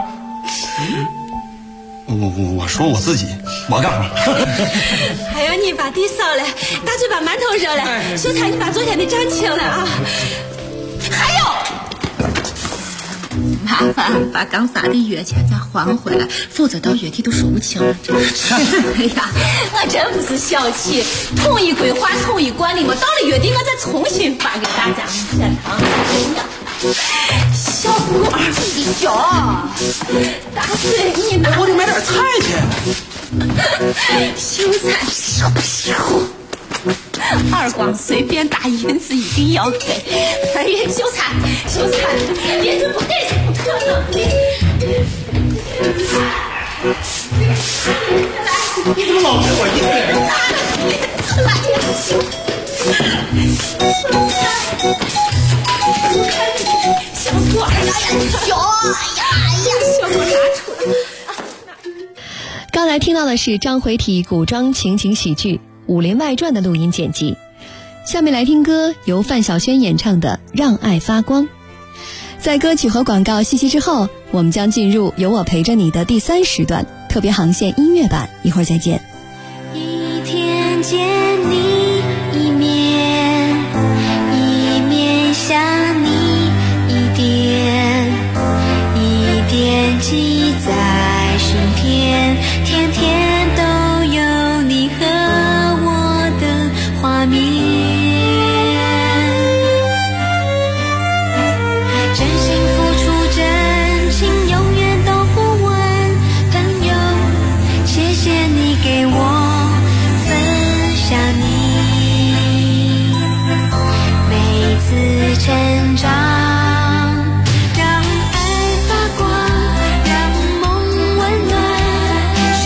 S17: 我说我自己，我干活。
S18: 还有你把地扫了，大嘴把馒头热了，秀才你把昨天的账清了啊！还有，麻烦把刚发的月钱再还回来，否则到月底都说不清了。
S5: 哎呀，我真不是小气，统一规划，统一管理嘛。到了月底我再重新发给大家。现场小果儿，哟，大嘴你呢？
S15: 我得买点菜去。
S5: 秀才收手。二光随便打银子一定要给，哎呀，秀才，银子不给是不可能的。
S15: 你怎么老跟我一个
S5: 人？小果儿呀，小果拿出来。
S11: 刚才听到的是张回体古装情景喜剧《武林外传》的录音剪辑。下面来听歌，由范晓萱演唱的《让爱发光》。在歌曲和广告信息之后，我们将进入有我陪着你的第3时段特别航线音乐版，一会儿再见。
S7: 一天见你一面，一面想你一点，一点记在心田，天天都有你和我的画面。真心付出，真情永远都不问，朋友，谢谢你给我分享你每次成长。让爱发光，让梦温暖，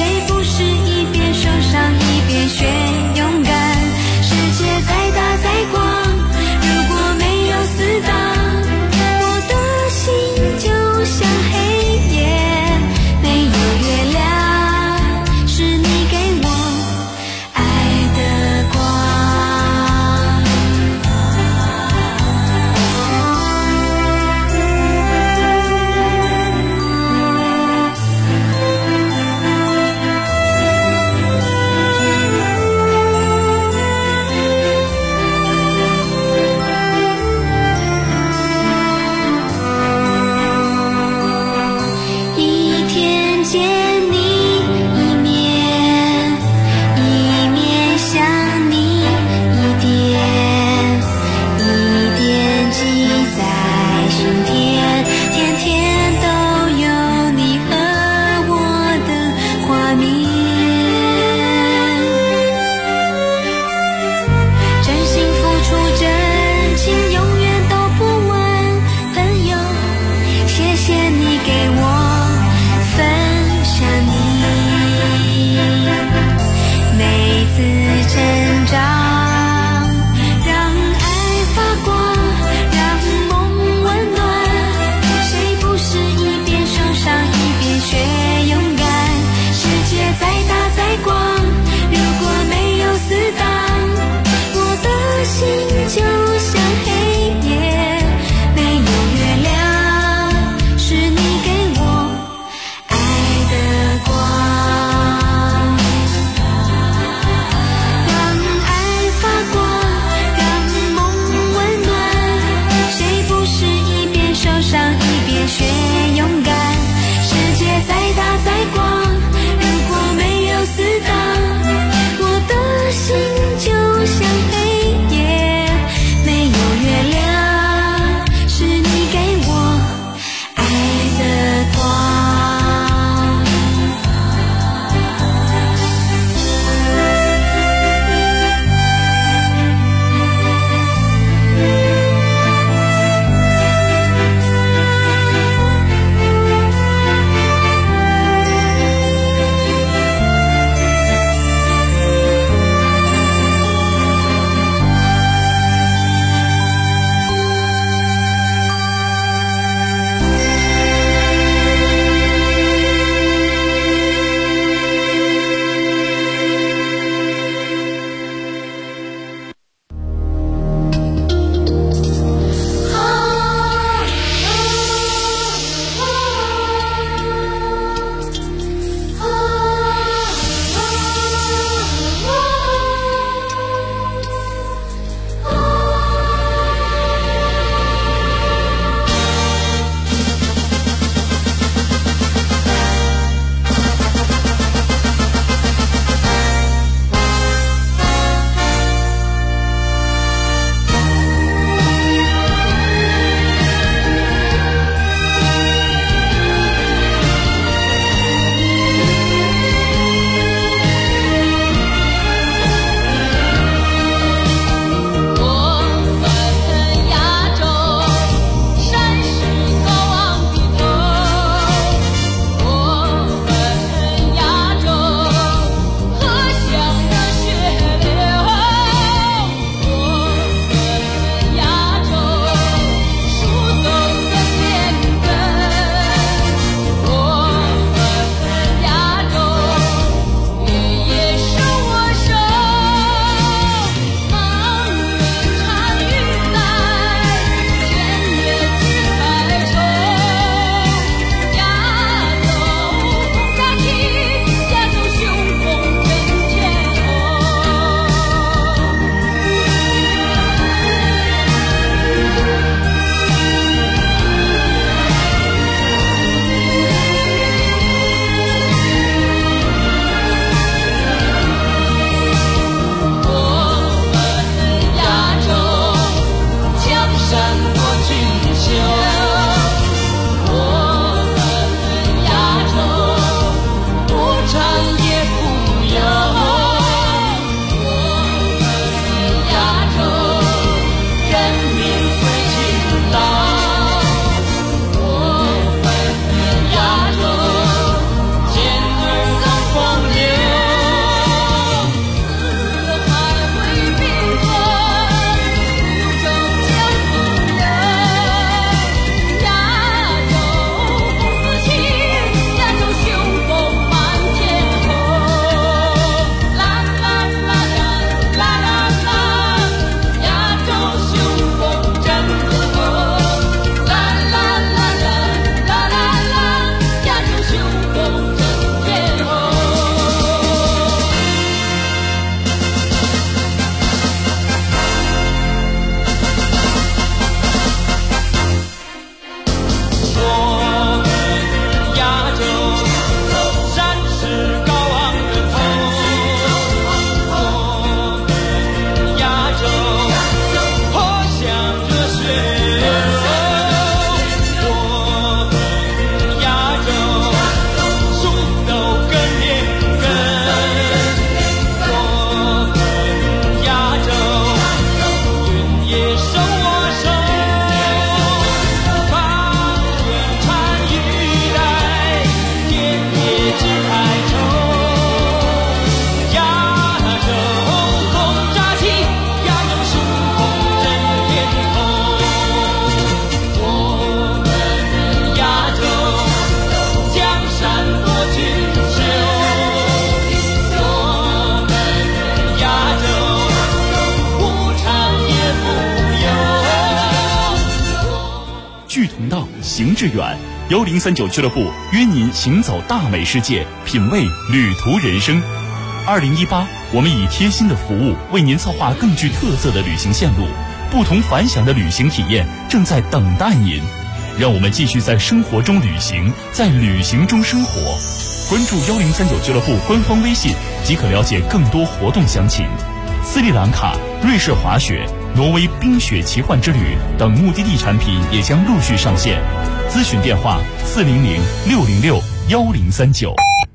S1: 行致远。1039俱乐部约您行走大美世界，品味旅途人生。2018，我们以贴心的服务为您策划更具特色的旅行线路，不同凡响的旅行体验正在等待您。让我们继续在生活中旅行，在旅行中生活。关注1039俱乐部官方微信即可了解更多活动详情。斯里兰卡、瑞士滑雪、挪威冰雪奇幻之旅等目的地产品也将陆续上线。咨询电话400-606-1039。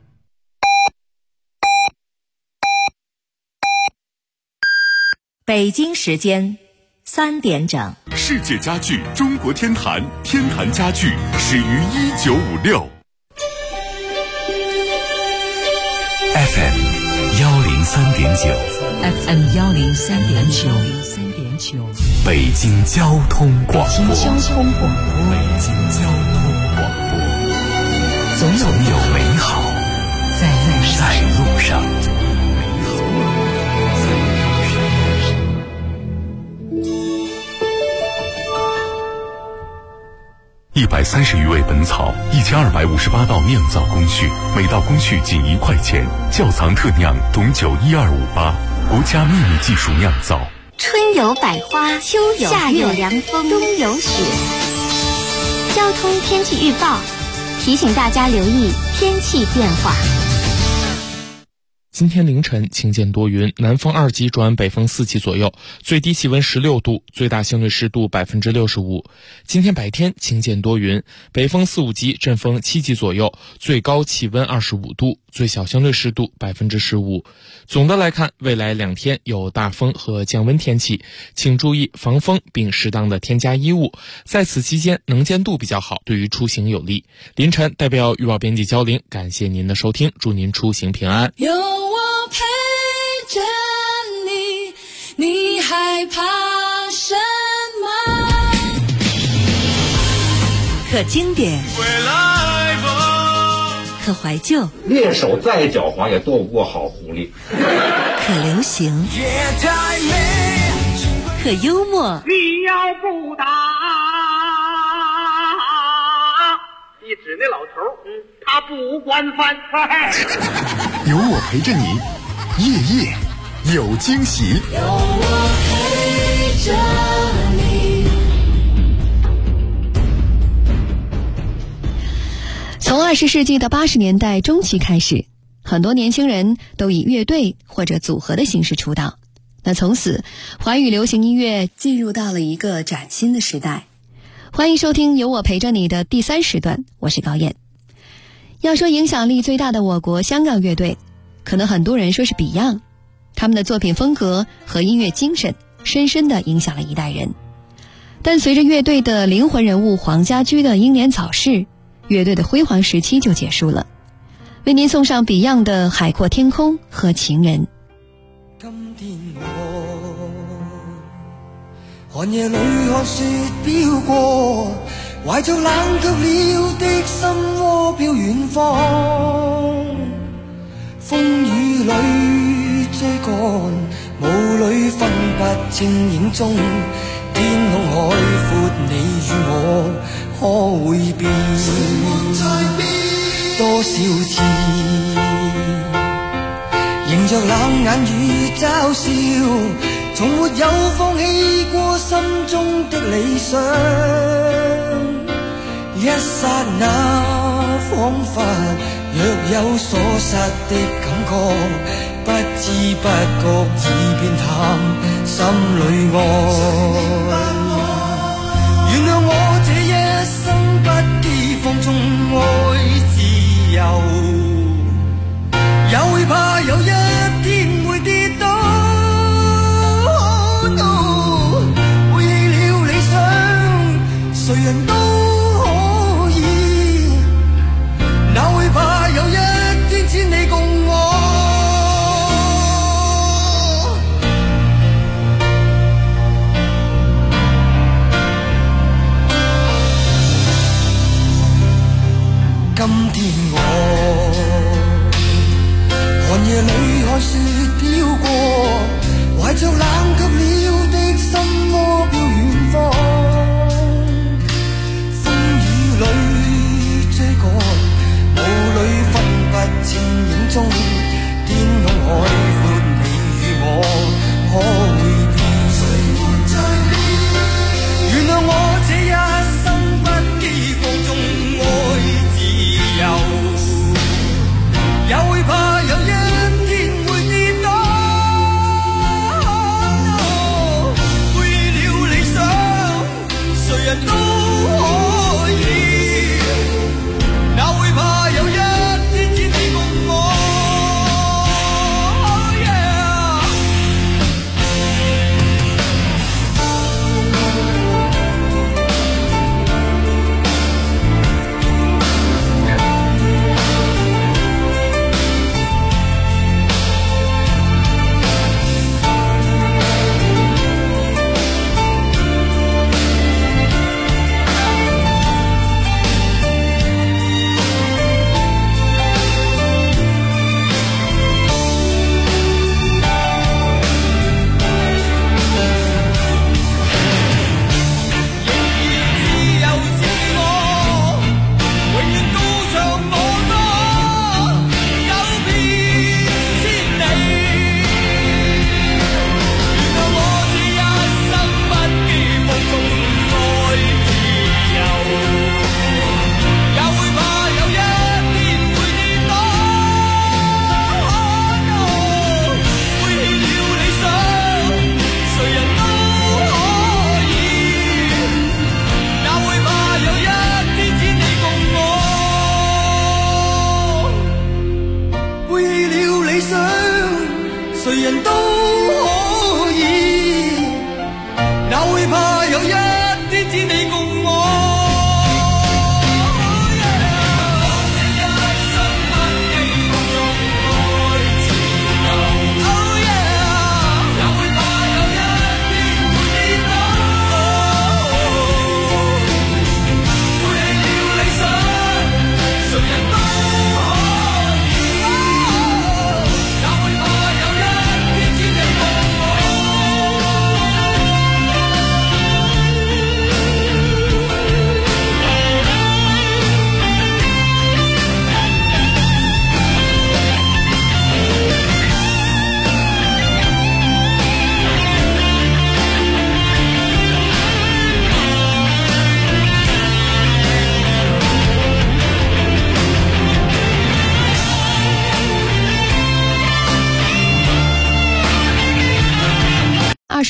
S2: 北京时间3点整。
S4: 世界家具中国天坛，天坛家具始于1956。
S13: FM 103.9
S2: FM 103.9，
S13: 北京交通广播。
S2: 北京交通广播，总有美好在路上。
S4: 130余味本草，1258道酿造工序，每道工序仅1块钱。窖藏特酿董酒12588，国家秘密技术酿造。
S21: 春有百花，秋有夏有凉风，冬有雪。交通天气预报提醒大家留意天气变化。
S6: 今天凌晨晴间多云，南风2级转北风4级左右，最低气温16度，最大相对湿度65%。今天白天晴间多云，北风4、5级，阵风7级左右，最高气温25度，最小相对湿度15%。总的来看，未来2天有大风和降温天气，请注意防风并适当的添加衣物，在此期间能见度比较好，对于出行有利。凌晨代表预报编辑焦玲，感谢您的收听，祝您出行平安。
S7: 有我陪着你，你害怕什么？
S2: 可经典，可怀旧，
S9: 猎手再狡猾也斗不过好狐狸。
S2: 可流行，可幽默。
S10: 你要不打，你指那老头，他不管饭。
S4: 有我陪着你，夜夜有惊喜。
S7: 有我陪着你。
S11: 从20世纪的80年代中期开始，很多年轻人都以乐队或者组合的形式出道。那从此，华语流行音乐进入到了一个崭新的时代。欢迎收听有我陪着你的第3时段，我是高燕。要说影响力最大的我国香港乐队，可能很多人说是 Beyond， 他们的作品风格和音乐精神深深地影响了一代人。但随着乐队的灵魂人物黄家驹的英年早逝，乐队的辉煌时期就结束了。为您送上 Beyond 的《海阔天空》和《情人》。
S12: 今天我寒夜里看雪飘過，懷着冷卻了的心窩飄遠方，風雨裏追趕，霧裏分不清影蹤，天空海闊，你與我可會變？多少次迎着冷眼與嘲笑，從沒有放棄過心中的理想。一剎那彷彿若有所失的感覺，不知不覺已變淡心裏愛。原諒我這一生不羈放縱愛自由，也會怕有一天會跌倒。背棄了理想，誰人都可以，哪會怕有一天千里共我。今天我寒夜裏看雪飄過，懷着冷卻了的心窩飄遠方，風雨裏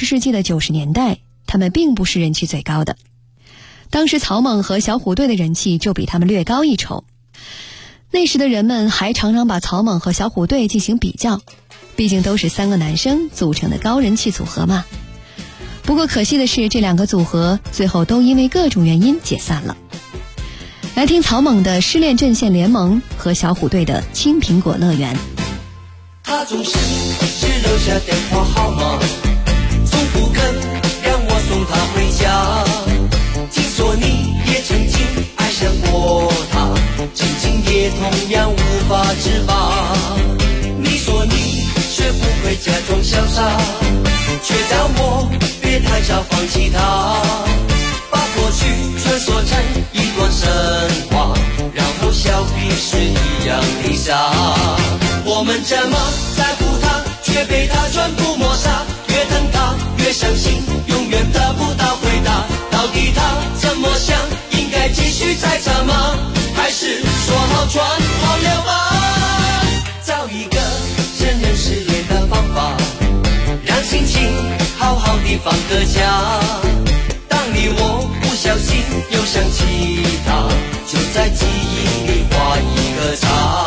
S11: 20世纪的90年代，他们并不是人气最高的。当时草蜢和小虎队的人气就比他们略高一筹。那时的人们还常常把草蜢和小虎队进行比较，毕竟都是3个男生组成的高人气组合嘛。不过可惜的是，这2个组合最后都因为各种原因解散了。来听草蜢的失恋阵线联盟和小虎队的青苹果乐园。
S8: 他总是只留下电话号码，从不肯让我送他回家。听说你也曾经爱上过他，曾经也同样无法自拔。你说你学不会假装潇洒，却叫我别太早放弃他，把过去传说成一段神话，然后笑彼是一样的傻。我们这么在乎他，却被他全部抹杀，越疼他越伤心，永远得不到回答。到底他怎么想？应该继续猜测吗？还是说好全忘了吧？找一个承认失恋的方法，让心情好好地放个假。当你我不小心又想起他，就在记忆里画一个叉。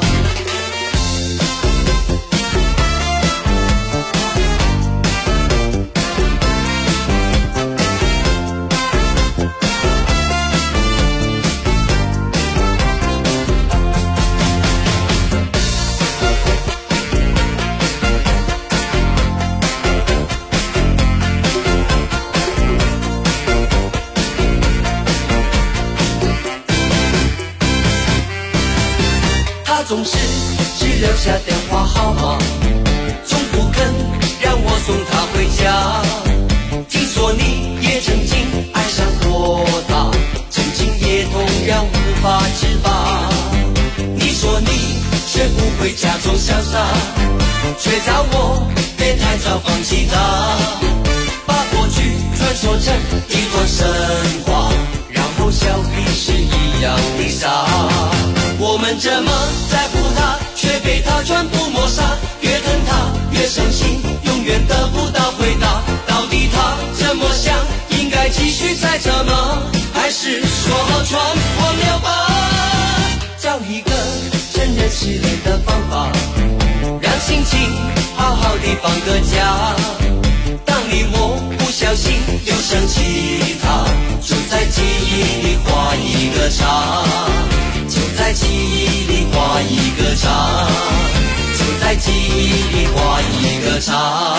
S8: 总是只留下电话号码，从不肯让我送他回家。听说你也曾经爱上过他，曾经也同样无法自拔。你说你学不会假装潇洒，却叫我别太早放弃他，把过去传说成一段神话，然后笑彼是一样的傻。我们这么在乎他，却被他全部抹杀，越疼他越伤心，永远得不到回答。到底他怎么想？应该继续猜测吗？还是说好全忘了吧？找一个承认失恋的方法，让心情好好地放个假。当你我不小心又想起他，就在记忆里画一个叉，就在记忆里画一个叉，就在记忆里画一个叉。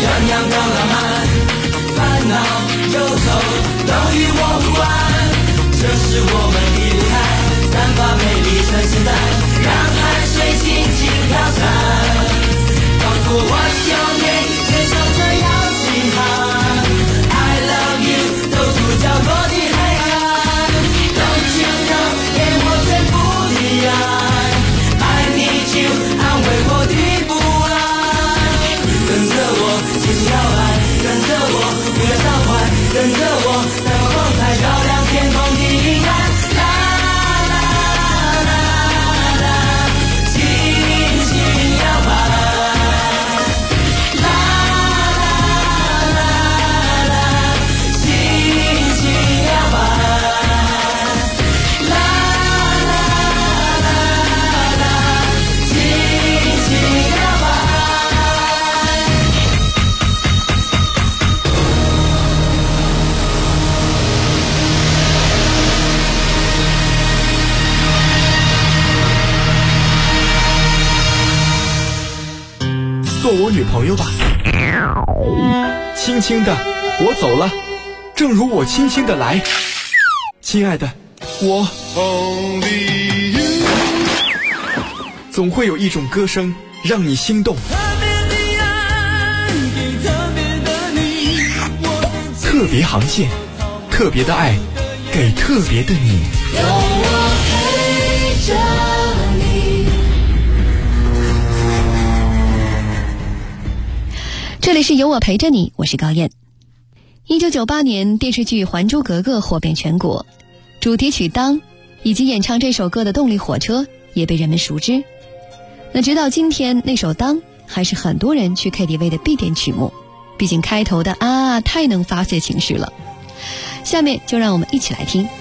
S8: 样样都浪漫，烦恼忧愁都与我无关。这是我们离不开，散发美丽呈现在，让汗水轻轻飘散。告诉我兄弟，接受这样心寒 I love you， 走出角落的黑暗。Don't you know， 连我全部的爱 I need you， 安慰我的不安。跟着我轻轻摇摆，跟着我不要伤怀，跟着我散发光彩，照亮天空的阴暗。
S13: 做我女朋友吧，轻轻的我走了，正如我轻轻的来。亲爱的，我总会有一种歌声让你心动，特别航线，特别的爱，给特别的你。
S8: 有我陪着你。
S11: 这里是有我陪着你，我是高燕。1998年电视剧《还珠格格》火遍全国，主题曲《当》以及演唱这首歌的动力火车也被人们熟知。那直到今天，那首《当》还是很多人去 KTV 的必点曲目，毕竟开头的啊太能发泄情绪了。下面就让我们一起来听。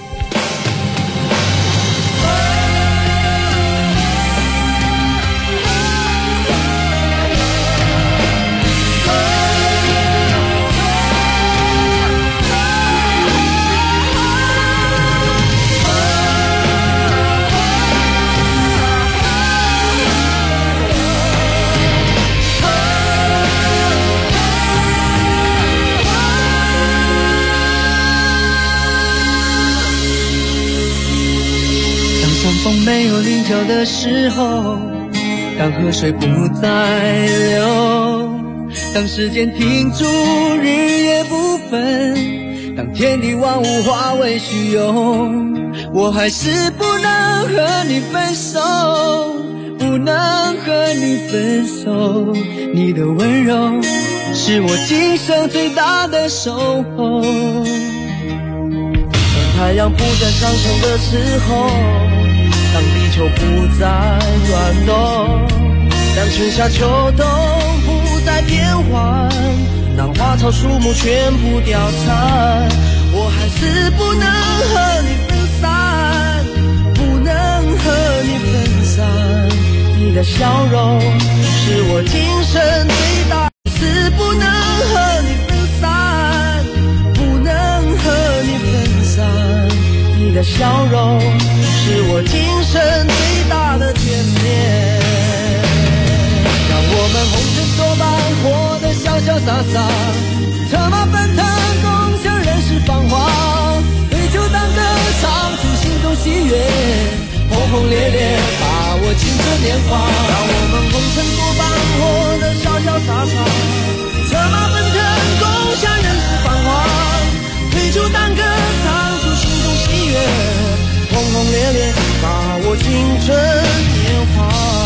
S8: 风没有棱角的时候，当河水不再流，当时间停住，日夜不分，当天地万物化为虚有，我还是不能和你分手，不能和你分手。你的温柔是我今生最大的守候。当太阳不再上升的时候，当地球不再转动，当春夏秋冬不再变换，当花草树木全部凋残，我还是不能和你分散，不能和你分散。你的笑容是我今生最大，是不能和你分散，不能和你分散。你的笑容是我今生最大的眷恋，让我们红尘作伴，活得潇潇洒洒，策马奔腾，共享人世繁华，对酒当歌，唱出心中喜悦，轰轰烈烈把握青春年华。让我们红尘作伴，活得潇潇洒洒，策马奔腾，共享人世繁华，对酒当歌，唱出心中喜悦，轰轰烈烈把握青春年华。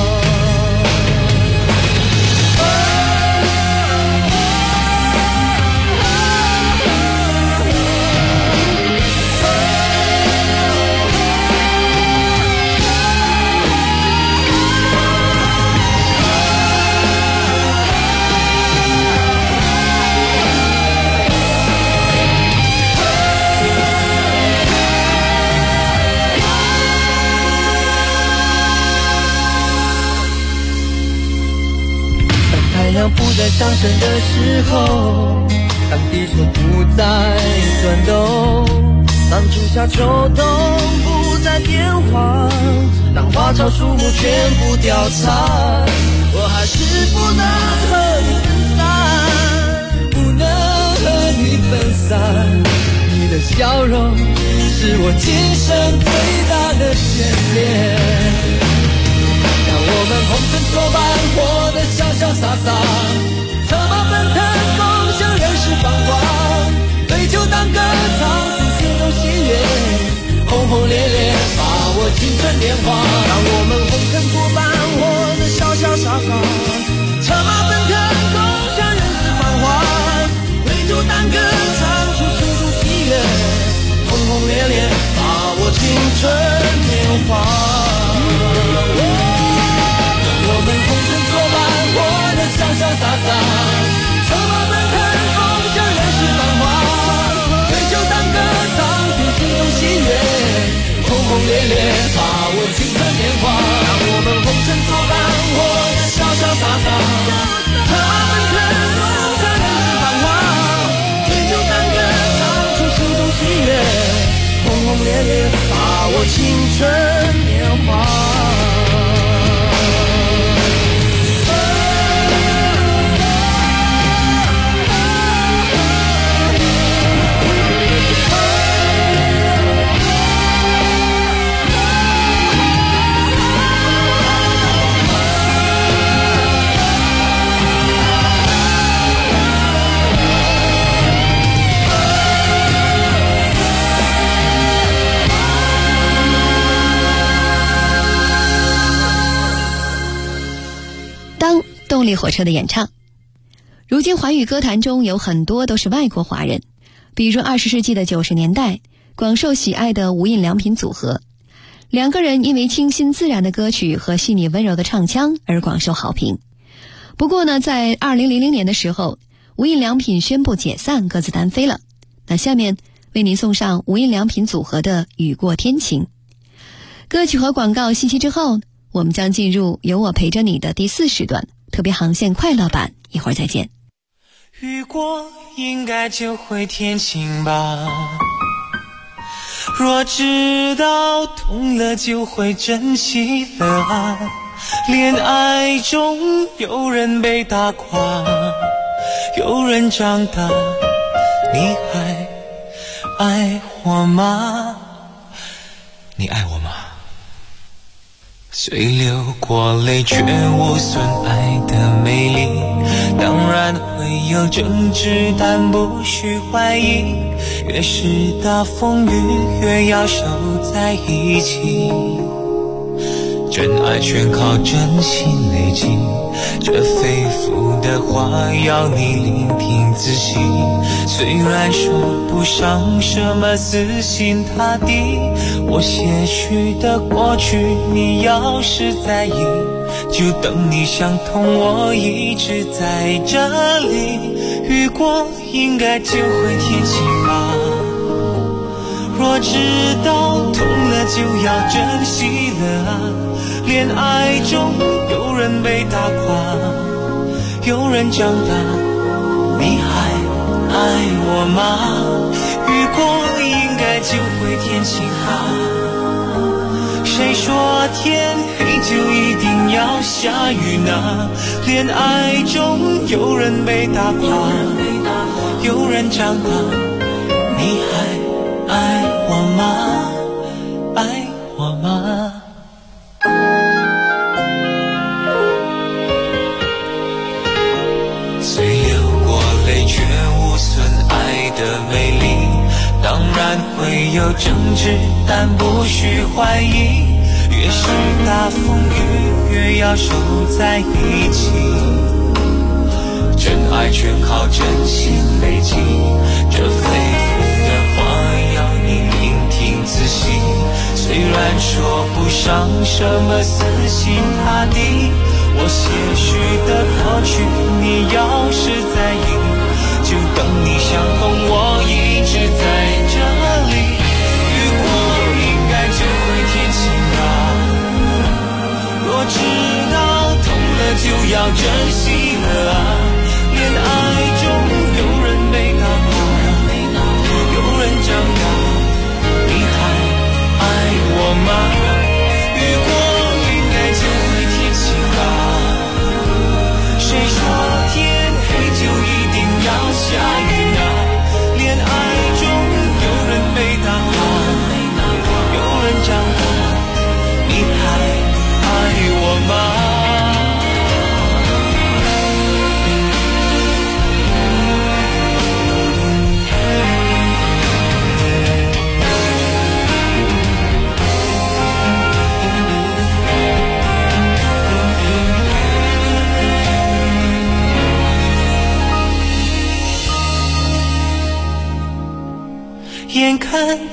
S8: 太阳不再上升的时候，当地球不再转动，当春夏秋冬不再变换，当花草树木全部凋残，我还是不能和你分散。 分散，你的笑容是我今生最大的眷恋。让我们红尘作伴，活得潇潇洒洒，策马奔腾，共享人世繁华，对酒当歌，唱出心中喜悦，轰轰烈烈把握青春年华。让我们红尘作伴，活得潇潇洒洒，策马奔腾，共享人世繁华，对酒当歌，唱出心中喜悦，轰轰烈烈把握青春年华。我们红尘作伴，活得潇潇洒洒，策马奔腾，共享人世繁华，对酒当歌，唱出心中喜悦，轰轰烈烈把握青春年华。让我们红尘作伴，活得潇潇洒洒，策马奔腾，共享人世繁华，对酒当歌，唱出心中喜悦，轰轰烈烈把握青春年华。
S11: 动力火车的演唱。如今华语歌坛中有很多都是外国华人，比如20世纪的90年代广受喜爱的无印良品组合，两个人因为清新自然的歌曲和细腻温柔的唱腔而广受好评。不过呢，在2000年的时候，无印良品宣布解散，各自单飞了。那下面为您送上无印良品组合的《雨过天晴》。歌曲和广告信息之后，我们将进入有我陪着你的第4时段特别航线快乐版，一会儿再见。
S14: 雨过应该就会天晴吧，若知道痛了就会珍惜了啊，恋爱中有人被打垮，有人长大，你还爱我吗？你爱我吗？虽流过泪却无损爱的美丽，当然会有争执但不需怀疑，越是大风雨越要守在一起，真爱全靠真心累积，这肺腑的话要你聆听仔细，虽然说不上什么死心塌地，我些许的过去你要是在意，就等你想通，我一直在这里。雨过应该就会天晴吧，若知道痛了就要珍惜了啊，恋爱中有人被打垮，有人长大，你还爱我吗？雨过应该就会天晴吧，谁说天黑就一定要下雨呢？恋爱中有人被打垮，有人长大，你还爱我吗？爱我吗？虽流过泪却无损爱的美丽，当然会有争执但不需怀疑，越是大风雨越要守在一起，真爱全靠真心累积，这肺腑的话要你聆听仔细，虽然说不上什么死心塌地，我些许的过去你要是在意，就等你想通，我一直在这里。雨过应该就会天晴吧，若知道痛了就要珍惜了啊，恋爱中有人被打垮，有人长大，你还爱我吗？雨过应该就会天晴吧，谁说天黑就一定要下雨呢？恋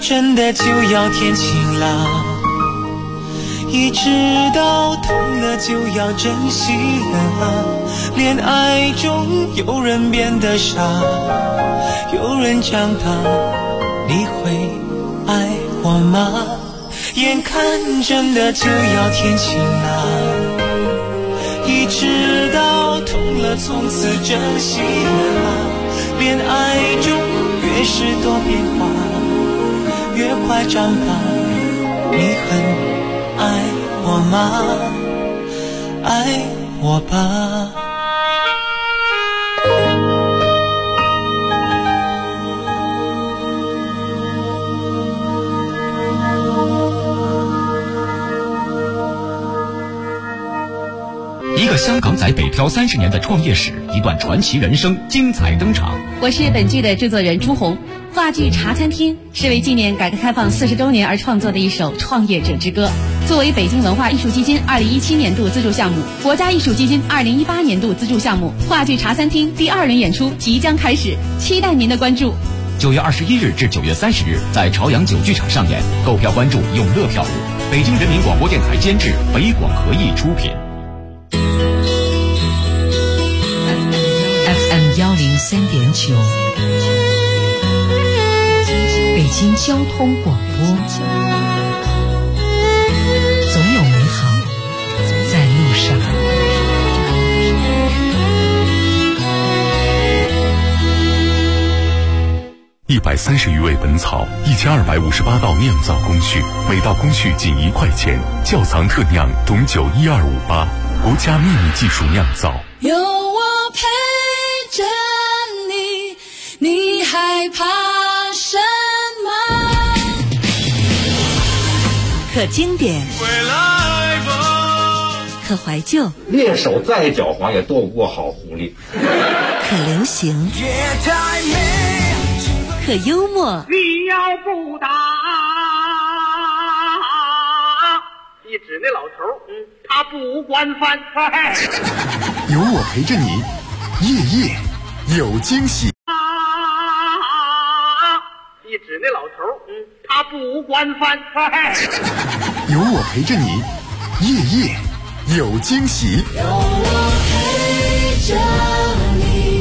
S14: 真的就要天晴了，一直到痛了就要珍惜了。恋爱中有人变得傻，有人长大，你会爱我吗？眼看真的就要天晴了，一直到痛了从此珍惜了。恋爱中越是多变化，越快长大，你很爱我吗？爱我吧。
S3: 一个香港仔北漂30年的创业史，一段传奇人生精彩登场。
S22: 我是本剧的制作人朱红。话剧《茶餐厅》是为纪念改革开放40周年而创作的一首创业者之歌。作为北京文化艺术基金2017年度资助项目、国家艺术基金2018年度资助项目，话剧《茶餐厅》第2轮演出即将开始，期待您的关注。
S3: 9月21日至9月30日，在朝阳9剧场上演。购票关注永乐票务。北京人民广播电台监制，北广合艺出品。
S23: FM 103.9，北京交通广播，总有美好在路上。
S4: 130余味本草，1258道酿造工序，每道工序仅1块钱。窖藏特酿董酒12588，国家秘密技术酿造。
S7: 有我陪着你，你害怕什么？
S23: 可经典，可怀旧，
S9: 猎手再狡猾也斗不过好狐狸。
S23: 可流行，可幽默。
S10: 你要不打，你指那老头，他不惯犯。
S24: 有我陪着你，夜夜有惊喜。
S10: 你指那老头，他不惯犯。
S24: 有我陪着你，夜夜有惊喜。
S7: 有我陪着你。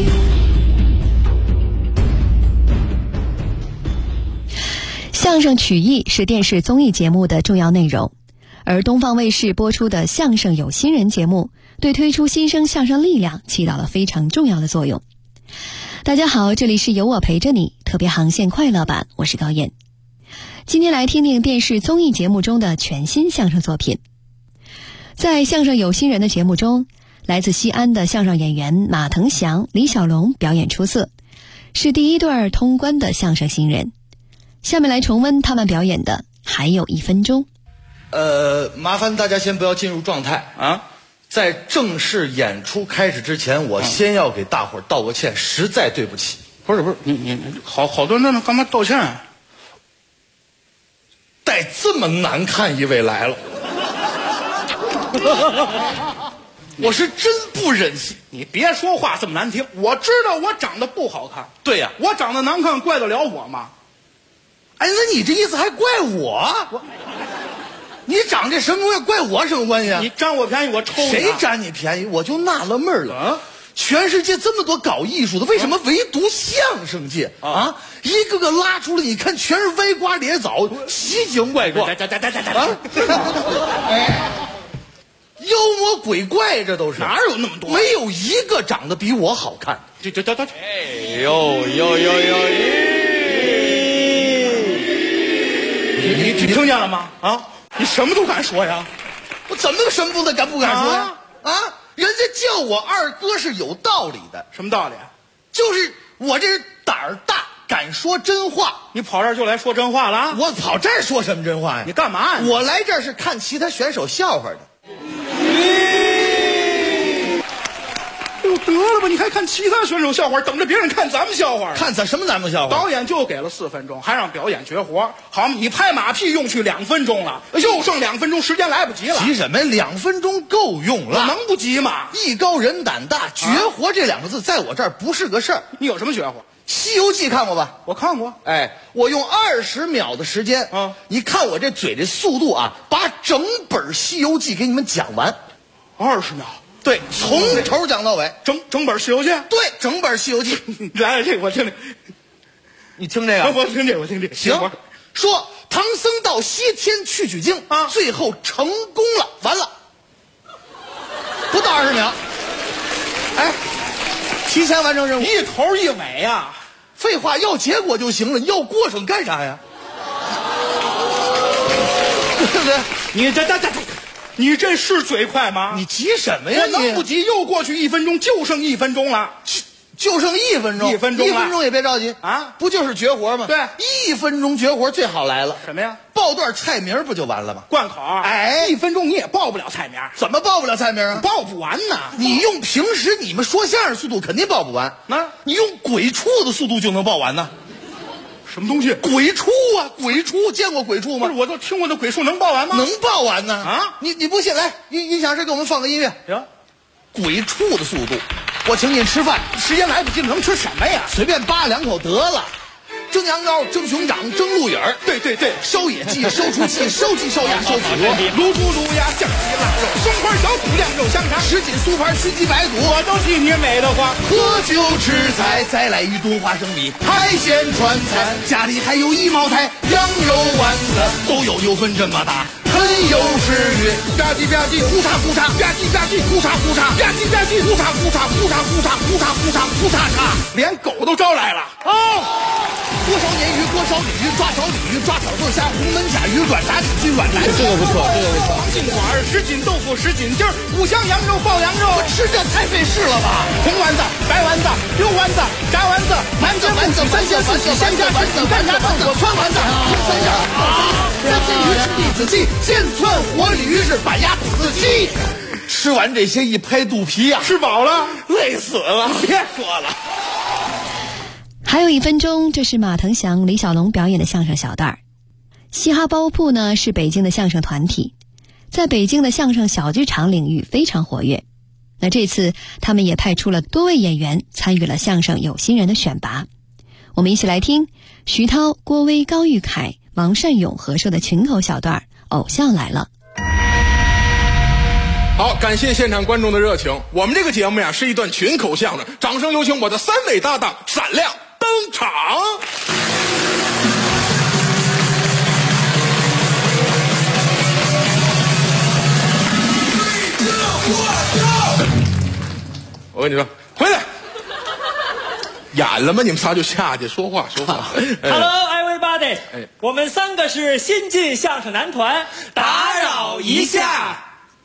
S11: 相声曲艺是电视综艺节目的重要内容，而东方卫视播出的相声有新人节目对推出新生相声力量起到了非常重要的作用。大家好，这里是有我陪着你特别航线快乐版，我是高燕。今天来听听电视综艺节目中的全新相声作品。在相声有新人的节目中，来自西安的相声演员马腾祥、李小龙表演出色，是第一对通关的相声新人。下面来重温他们表演的还有1分钟。
S25: 麻烦大家先不要进入状态啊！在正式演出开始之前，我先要给大伙儿道个歉，实在对不起。
S26: 不是，你好多那干嘛道歉？
S25: 带这么难看一位来了，我是真不忍心。
S26: 你别说话这么难听，我知道我长得不好看。
S25: 对呀，
S26: 我长得难看，怪得了我吗？
S25: 哎，那你这意思还怪我？你长这什么东西，怪我什么关系啊？
S26: 你占我便宜，我抽你。
S25: 谁占你便宜？我就纳了闷了。全世界这么多搞艺术的，为什么唯独相声界啊，一个个拉出来，你看全是歪瓜裂枣、奇形怪状妖魔鬼怪，这都是
S26: 哪有那么多？
S25: 没有一个长得比我好看。
S26: 哎呦！你听见了吗？啊，你什么都敢说呀？
S25: 我怎么什么不敢说呀？啊，人家叫我二哥是有道理的。
S26: 什么道理？
S25: 就是我这胆儿大，敢说真话。
S26: 你跑这儿就来说真话了？
S25: 我跑这儿说什么真话呀？
S26: 你干嘛呀？
S25: 我来这儿是看其他选手笑话的。
S26: 得了吧，你还看其他选手笑话，等着别人看咱们笑话？
S25: 看什么咱们笑话？
S26: 导演就给了4分钟，还让表演绝活。好，你拍马屁用去2分钟了，就剩2分钟，时间来不及了。
S25: 急什么？2分钟够用了，
S26: 能不急吗？
S25: 艺高人胆大，绝活这2个字在我这儿不是个事儿。
S26: 你有什么绝活？
S25: 西游记》看过吧？
S26: 我看过。
S25: 哎，我用20秒的时间，你看我这嘴这速度啊，把整本《西游记》给你们讲完。
S26: 20秒。
S25: 对，从头讲到尾，
S26: 整本《西游记》。
S25: 对，整本《西游记》。
S26: 来，这我听听。
S25: 你听这个？
S26: 我听这，我听这。
S25: 行。说唐僧到西天去取经啊，最后成功了，完了，不到20秒。哎，提前完成任务，
S26: 一头一尾呀。
S25: 废话，要结果就行了，你要过程干啥呀？对不对？
S26: 你这是嘴快吗？
S25: 你急什么呀？
S26: 我能不急？又过去1分钟，就剩1分钟了，
S25: 就剩1分钟，1分钟也别着急
S26: 啊！
S25: 不就是绝活吗？
S26: 对
S25: ，1分钟绝活最好来了。
S26: 什么呀？
S25: 报段菜名不就完了吗？
S26: 贯口。
S25: 哎
S26: ，1分钟你也报不了菜名，
S25: 怎么报不了菜名啊？
S26: 报不完呢。
S25: 你用平时你们说相声速度肯定报不完，你用鬼畜的速度就能报完呢。
S26: 什么东西？
S25: 鬼畜啊，鬼畜，见过鬼畜吗？
S26: 不是，我都听过的鬼畜，能报完吗？
S25: 能报完呢。
S26: 啊，
S25: 你不信来，音响师给我们放个音乐。
S26: 行，
S25: 鬼畜的速度，我请您吃饭，
S26: 时间来不及，能吃什么呀？
S25: 随便扒2口得了。蒸羊羔，蒸熊掌，蒸鹿眼儿，
S26: 对，
S25: 烧野鸡，烧雏鸡，烧鸡，烧鸭，烧子鹅，
S26: 卤猪卤鸭，酱鸡腊肉，松花小肚，晾肉香肠
S25: ，10斤酥盘，熏鸡白肚，
S26: 我都替你美得慌。
S25: 喝酒吃菜，再来1顿花生米，海鲜川菜，家里还有1茅台，羊肉丸子都有6分这么大，很有食欲。吧唧吧唧，呼嚓呼嚓，吧唧吧唧，呼嚓呼嚓，吧唧吧唧，呼嚓呼嚓，呼嚓呼嚓，呼嚓呼嚓，呼嚓嚓，
S26: 连狗都招来了。
S25: 锅烧鲶鱼，锅烧鲤鱼，抓小鲤鱼，抓挑逗虾，红焖甲鱼，软炸里脊，软炸。
S26: 这个不错，黄金管，10斤豆腐10斤筋儿，5香羊肉爆羊肉。
S25: 我吃这太费事了吧？
S26: 红丸子、白丸子、溜丸子、炸丸子、满煎丸子、三鲜四喜、鲜虾丸子、干炸丸子、川丸子、红三样、三鲜鱼是弟子鸡，现窜活鲤鱼是板鸭子鸡。
S25: 吃完这些一拍肚皮呀，
S26: 吃饱了，
S25: 累死了。
S26: 别说了。
S11: 还有1分钟，这是马腾祥、李小龙表演的相声小段儿。嘻哈包铺呢是北京的相声团体，在北京的相声小剧场领域非常活跃。那这次他们也派出了多位演员参与了相声有新人的选拔。我们一起来听徐涛、郭威、高玉凯、王善勇合说的群口小段儿《偶像来了》。
S15: 好，感谢现场观众的热情。我们这个节目呀是一段群口相声，掌声有请我的3位搭档闪亮登场。我跟你说，回来，演了吗？你们仨就下去说话。
S16: Hello everybody，我们3个是新晋相声男团，打扰一下。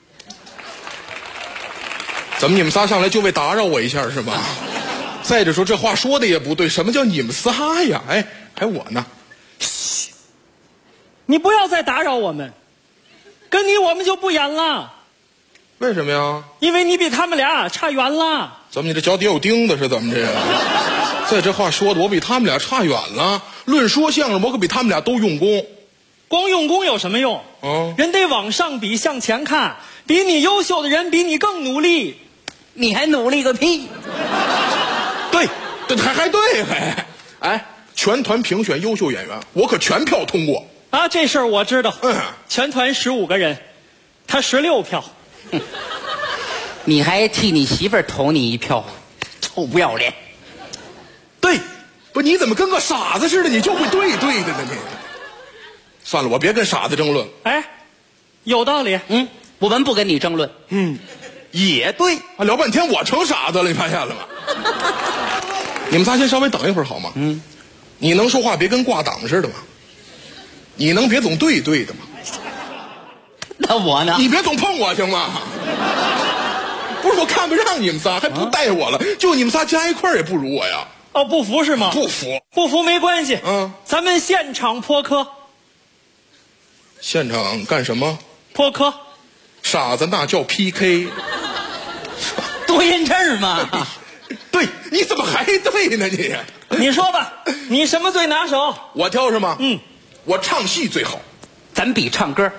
S15: 怎么你们仨上来就为打扰我一下是吧？再者说这话说的也不对，什么叫你们仨呀？哎，还我呢？
S16: 嘘，你不要再打扰我们，跟你我们就不演了。
S15: 为什么呀？
S16: 因为你比他们俩差远了。
S15: 怎么你这脚底有钉子是怎么着呀？再这话说的我比他们俩差远了。论说相声我可比他们俩都用功。
S16: 光用功有什么用？人得往上比，向前看，比你优秀的人比你更努力。你还努力个屁！
S15: 对，还对哎，全团评选优秀演员，我可全票通过
S16: 啊！这事儿我知道。全团15个人，他16票。
S17: 你还替你媳妇儿投你1票，臭不要脸！
S15: 对，不你怎么跟个傻子似的？你就会对的呢你。算了，我别跟傻子争论。
S16: 哎，有道理。
S17: 我们不跟你争论。
S15: 也对啊，聊半天我成傻子了，你发现了吗？你们仨先稍微等一会儿好吗？你能说话别跟挂档似的吗？你能别总对的吗？
S17: 那我呢？
S15: 你别总碰我行吗？不是我看不上你们仨，还不带我了，就你们仨加一块也不如我呀。
S16: 哦，不服是吗？
S15: 不服，
S16: 不服没关系。咱们现场泼科。
S15: 现场干什么？
S16: 泼科。
S15: 傻子那叫 PK。
S17: 多音证嘛。
S15: 对，你怎么还对呢你？
S16: 你说吧，你什么最拿手？
S15: 我挑是吗？我唱戏最好。
S17: 咱比唱歌。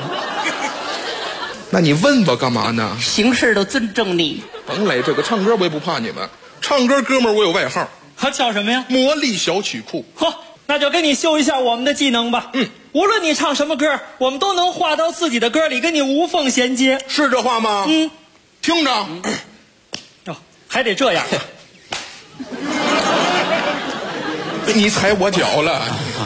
S15: 那你问吧干嘛呢？
S17: 行事都尊重你。
S15: 甭来这个，唱歌我也不怕你们。唱歌哥们儿我有外号。
S16: 考敲什么呀？
S15: 魔力小曲库。
S16: 好，那就给你秀一下我们的技能吧。无论你唱什么歌，我们都能画到自己的歌里，跟你无缝衔接。
S15: 是这话吗？听着。
S16: 哦，还得这样。
S15: 你踩我脚了。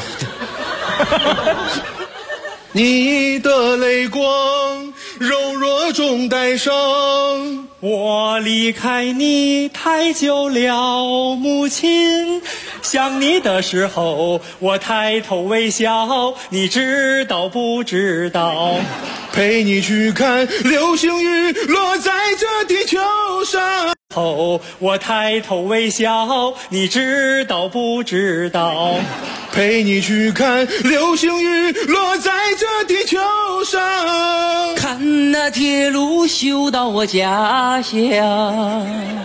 S15: 你的泪光柔弱中带伤，
S16: 我离开你太久了，母亲想你的时候我抬头微笑，你知道不知道？
S15: 陪你去看流星雨落在这地球上，
S16: 我抬头微笑，你知道不知道？
S15: 陪你去看流星雨落在这地球上，
S17: 看那铁路修到我家乡。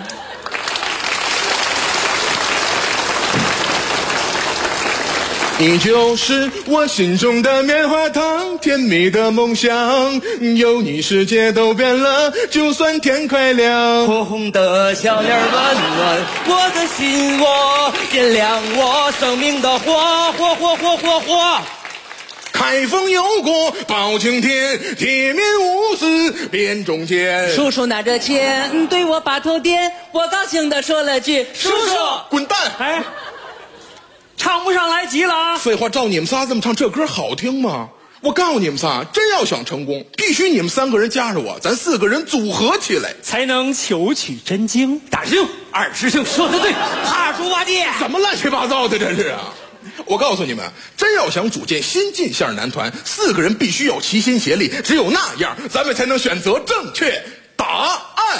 S15: 你就是我心中的棉花糖，甜蜜的梦想，有你世界都变了，就算天快亮。
S17: 火红的小脸温暖我的心窝，点亮我生命的火，火火火火火。
S15: 开封有过包青天，铁面无私辨忠奸。
S17: 叔叔拿着钱对我把头点，我高兴地说了句：叔叔
S15: 滚蛋！
S16: 哎，唱不上来急了啊！
S15: 废话，照你们仨这么唱，这歌好听吗？我告诉你们仨，真要想成功，必须你们3个人加上我，咱4个人组合起来，
S16: 才能求取真经。
S17: 大师兄、二师兄说的对，哈猪挖地，
S15: 怎么乱七八糟的这是啊？我告诉你们，真要想组建新进线男团，4个人必须要齐心协力，只有那样，咱们才能选择正确答案。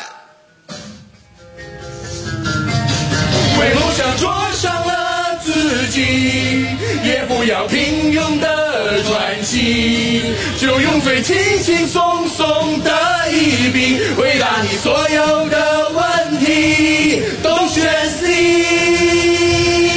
S15: 为梦想着上了自己，也不要平庸的喘息，就用最轻轻松松的一笔回答你所有的问题，都选 C。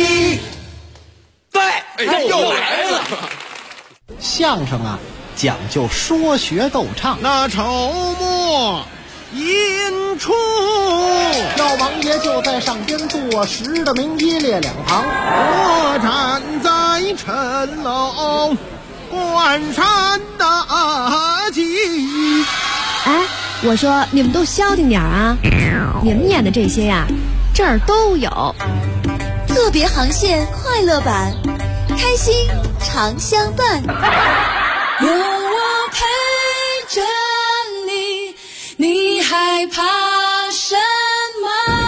S17: 对，
S15: 又来了。
S1: 相声啊，讲究说学逗唱。
S26: 那筹末引出，
S1: 老王爷就在上边坐实的名一列两旁，
S26: 我站在城楼观山大吉。
S11: 哎，我说你们都消停点啊！你们演的这些呀，这儿都有。
S5: 特别航线快乐版，开心常相伴。
S7: 有我陪着你，你害怕什么？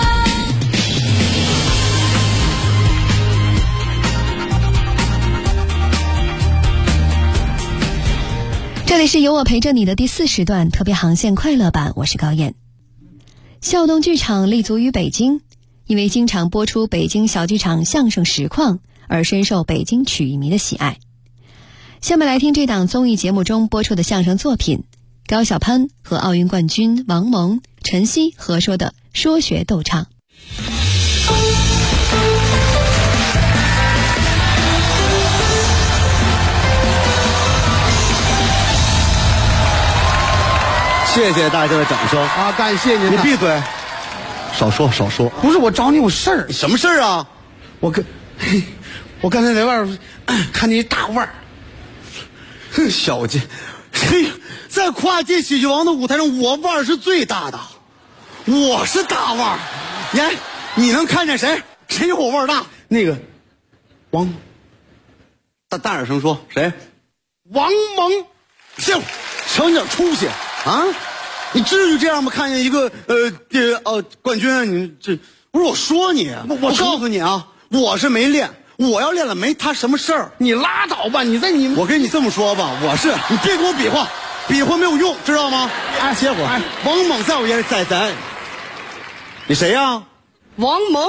S11: 这里是有我陪着你的第4时段特别航线快乐版，我是高燕。笑动剧场立足于北京，因为经常播出北京小剧场相声实况而深受北京曲艺迷的喜爱。下面来听这档综艺节目中播出的相声作品，高晓攀和奥运冠军王蒙、陈曦合说的说学逗唱。
S1: 谢谢大家的掌声
S26: 啊！感谢您。
S1: 你闭嘴，少说少说。
S26: 不是我找你有事儿。
S1: 什么事儿啊？
S26: 我刚才在外边看见一大腕儿，
S1: 小姐，嘿，在跨界喜剧王的舞台上，我腕儿是最大的，我是大腕儿。你能看见谁？谁有我腕儿大？那个王，大点声说谁？
S26: 王蒙，
S1: 省点出息啊！你至于这样吗？看见一个冠军，你这不是我说你，我告诉你啊，我是没练，我要练了没他什么事儿。
S26: 你拉倒吧，
S1: 我跟你这么说吧，你别给我比划，比划没有用，知道吗？
S26: 哎，
S1: 歇会儿。王猛在我眼里在，你谁呀？
S17: 王蒙。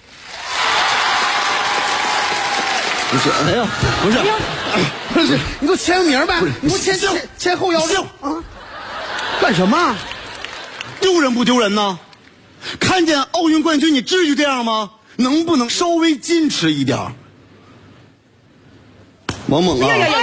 S1: 不是，哎呀，不是，
S26: 不是，你给我签个名呗，你给我签后腰啊。
S1: 干什么？丢人不丢人呢？看见奥运冠军，你至于这样吗？能不能稍微矜持一点？王猛啊！
S26: 哎呀！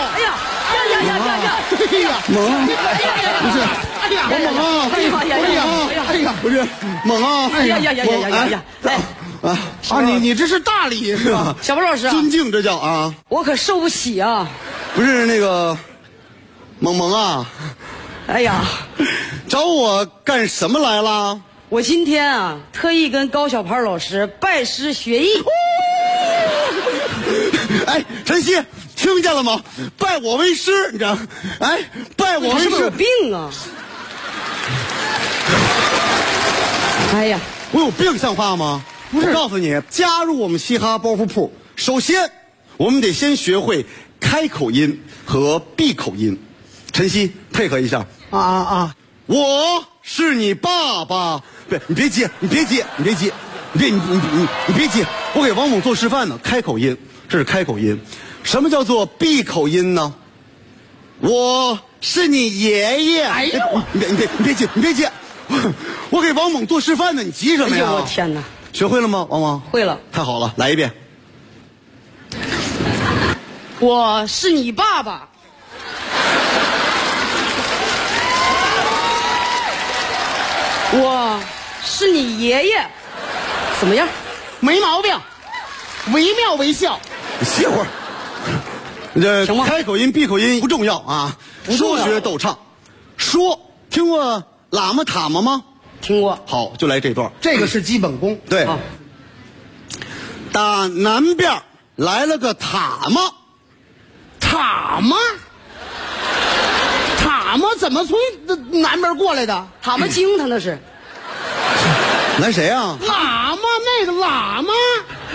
S1: 猛！不是，王猛啊！不是猛啊！
S17: 哎呀！
S26: 你这是大礼是吧？
S2: 小波老师，
S1: 尊敬这叫啊。
S2: 我可受不起啊！
S1: 不是那个，萌萌啊，
S2: 哎呀，
S1: 找我干什么来了？
S2: 我今天啊，特意跟高小攀老师拜师学艺。
S1: 哎，晨曦，听见了吗？拜我为师，你知道？哎，拜我为师。
S2: 是不是有病啊？哎呀，
S1: 我有病像话吗？
S26: 不是，
S1: 我告诉你，加入我们嘻哈包袱铺，首先我们得先学会开口音和闭口音。晨曦，配合一下。我是你爸爸。对，你别接，你别接，你别接，你别接。我给王猛做示范呢，开口音，这是开口音。什么叫做闭口音呢？我是你爷爷。
S26: 哎呦，
S1: 你别接，你别接。我给王猛做示范呢，你急什么呀？
S2: 哎呦我天哪！
S1: 学会了吗，王猛？
S2: 会了。
S1: 太好了，来一遍。
S2: 我是你爸爸。我是你爷爷。怎么样？
S26: 没毛病，惟妙惟肖。
S1: 歇会儿。这开口音、闭口音不重要啊，说学逗唱。说听过喇嘛塔嘛吗？
S2: 听过。
S1: 好，就来这段。
S26: 这个是基本功。
S1: 对。打南边来了个塔嘛。
S26: 塔嘛？塔嘛怎么从南边过来的？
S2: 塔嘛精他那是。
S1: 来谁啊？
S26: 喇嘛，那个喇嘛。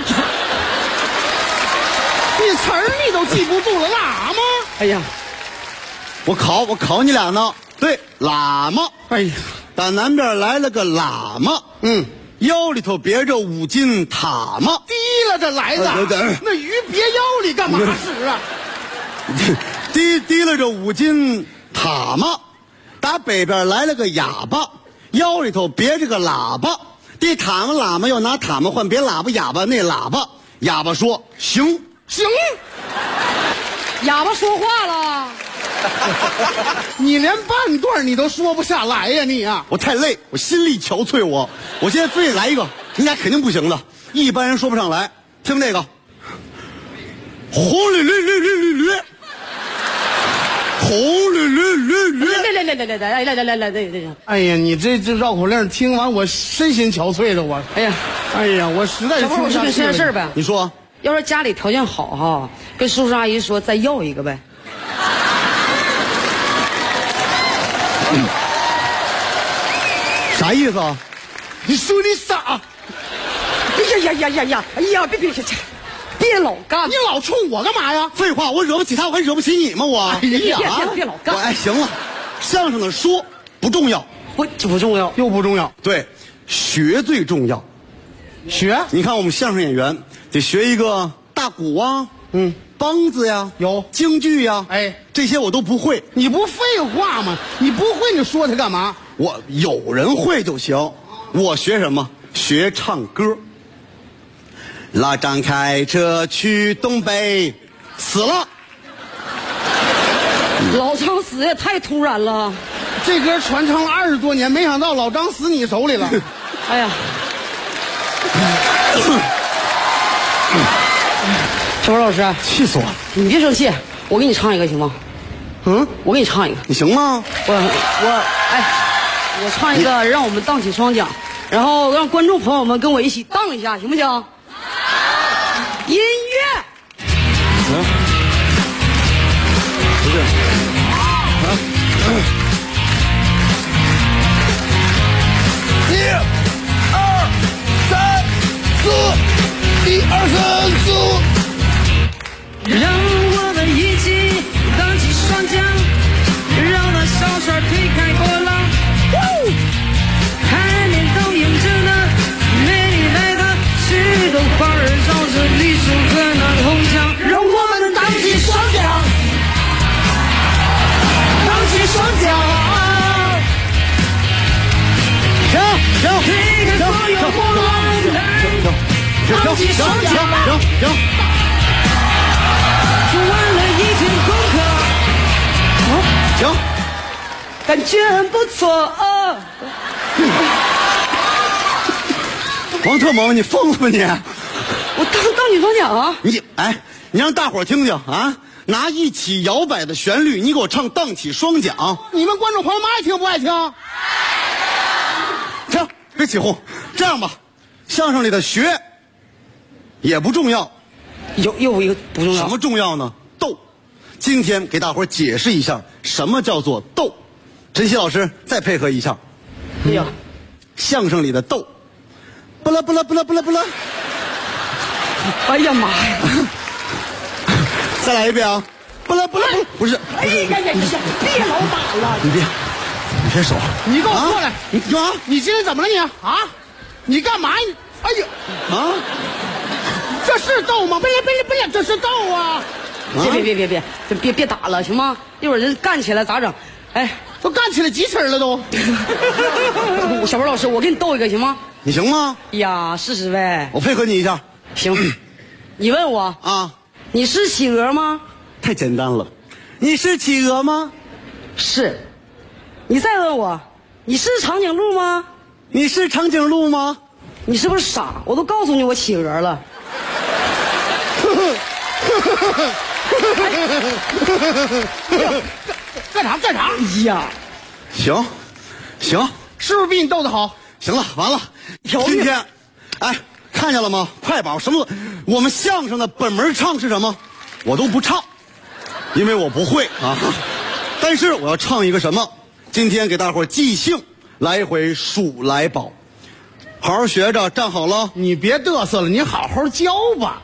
S26: 你词儿你都记不住了，喇嘛。
S2: 哎呀，
S1: 我考你俩呢。对，喇嘛。
S26: 哎呀，
S1: 打南边来了个喇嘛。腰里头别着5斤塔嘛。
S26: 提了着来的。那鱼别腰里干嘛使啊？
S1: 提了着5斤塔嘛。打北边来了个哑巴，腰里头别着个喇叭。这塔嘛喇嘛要拿塔嘛换别喇叭哑巴那喇叭。哑巴说行。
S2: 哑巴说话了。
S26: 你连半段你都说不下来呀你啊！
S1: 我太累，我心力憔悴，我现在非得来一个，你俩肯定不行的，一般人说不上来。听这个，红绿绿绿绿绿绿，红绿绿绿绿。
S26: 来！哎呀，你这绕口令听完我身心憔悴的我。哎呀，我实在是听不下去了。
S2: 这件事呗。
S1: 你说，
S2: 要是家里条件好哈，跟叔叔阿姨说再要一个呗。
S1: 啥意思啊？
S26: 你说你傻？
S2: 哎呀，别老干！
S26: 你老冲我干嘛呀？
S1: 废话，我惹不起他，我还惹不起你吗？我
S2: 别老干！
S1: 哎，行了，相声的说不重要，
S2: 这不重要，
S26: 又不重要。
S1: 对，学最重要。
S26: 学？
S1: 你看我们相声演员得学一个大鼓啊，梆子呀，
S26: 有
S1: 京剧呀，这些我都不会。
S26: 你不废话吗？你不会你说它干嘛？
S1: 我有人会就行。我学什么？学唱歌。老张开车去东北，死了。
S2: 老张死也太突然了。
S26: 这歌传唱了20多年，没想到老张死你手里了。
S2: 哎呀！小波老师，
S1: 气死我了！
S2: 你别生气，我给你唱一个行吗？我给你唱一个，
S1: 你行吗？
S2: 我唱一个，让我们荡起双桨，然后让观众朋友们跟我一起荡一下，行不行？音乐。
S1: 不是。1、2、3、4，1、2、3、4。
S14: 让我们一起荡起双桨，让那小船推开波浪。海面倒映着那美丽来的许多花儿，绕着绿树和那红墙。让我们荡起双桨，荡起双桨，推开所有波浪，荡起双桨。做完了一天功课，
S1: 行，
S2: 感觉很不错。
S1: 王特蒙，你疯了吧你？
S2: 我当女双奖啊！
S1: 你让大伙儿听听啊！拿一起摇摆的旋律，你给我唱荡起双桨。
S26: 你们观众朋友们爱听不爱听？
S1: 行，别起哄。这样吧，相声里的学也不重要，
S2: 又一个不重要。
S1: 什么重要呢？逗。今天给大伙儿解释一下什么叫做逗。陈曦老师再配合一下。
S2: 哎呀，
S1: 相声里的逗，不啦不啦不啦不啦不啦。
S2: 哎呀妈呀！
S1: 再来一遍啊！不啦不啦不是。
S26: 哎呀，别老打了！
S1: 你别手！
S26: 你给我过来！
S1: 你干嘛？
S26: 你今天怎么了你啊？你干嘛？哎呀啊！这是逗吗？别，这是逗啊！
S2: 别打了，行吗？一会儿人干起来咋整？哎，
S26: 都干起来几尺了都。
S2: 小文老师，我给你逗一个行吗？
S1: 你行吗？
S2: 呀，试试呗。
S1: 我配合你一下。
S2: 行。你问我
S1: 啊，
S2: 你是企鹅吗？
S1: 太简单了。你是企鹅吗？
S2: 是。你再问我，你是长颈鹿吗？
S1: 你是长颈鹿吗？
S2: 你是不是傻？我都告诉你我企鹅了。
S26: 干啥？
S2: 哎呀，
S1: 行，
S26: 是不是比你逗得好？
S1: 行了，完了。今天，看见了吗？快把我们相声的本门唱是什么？我都不唱，因为我不会啊。但是我要唱一个什么？今天给大伙儿即兴来回数来宝，好好学着，站好了。
S26: 你别嘚瑟了，你好好教吧。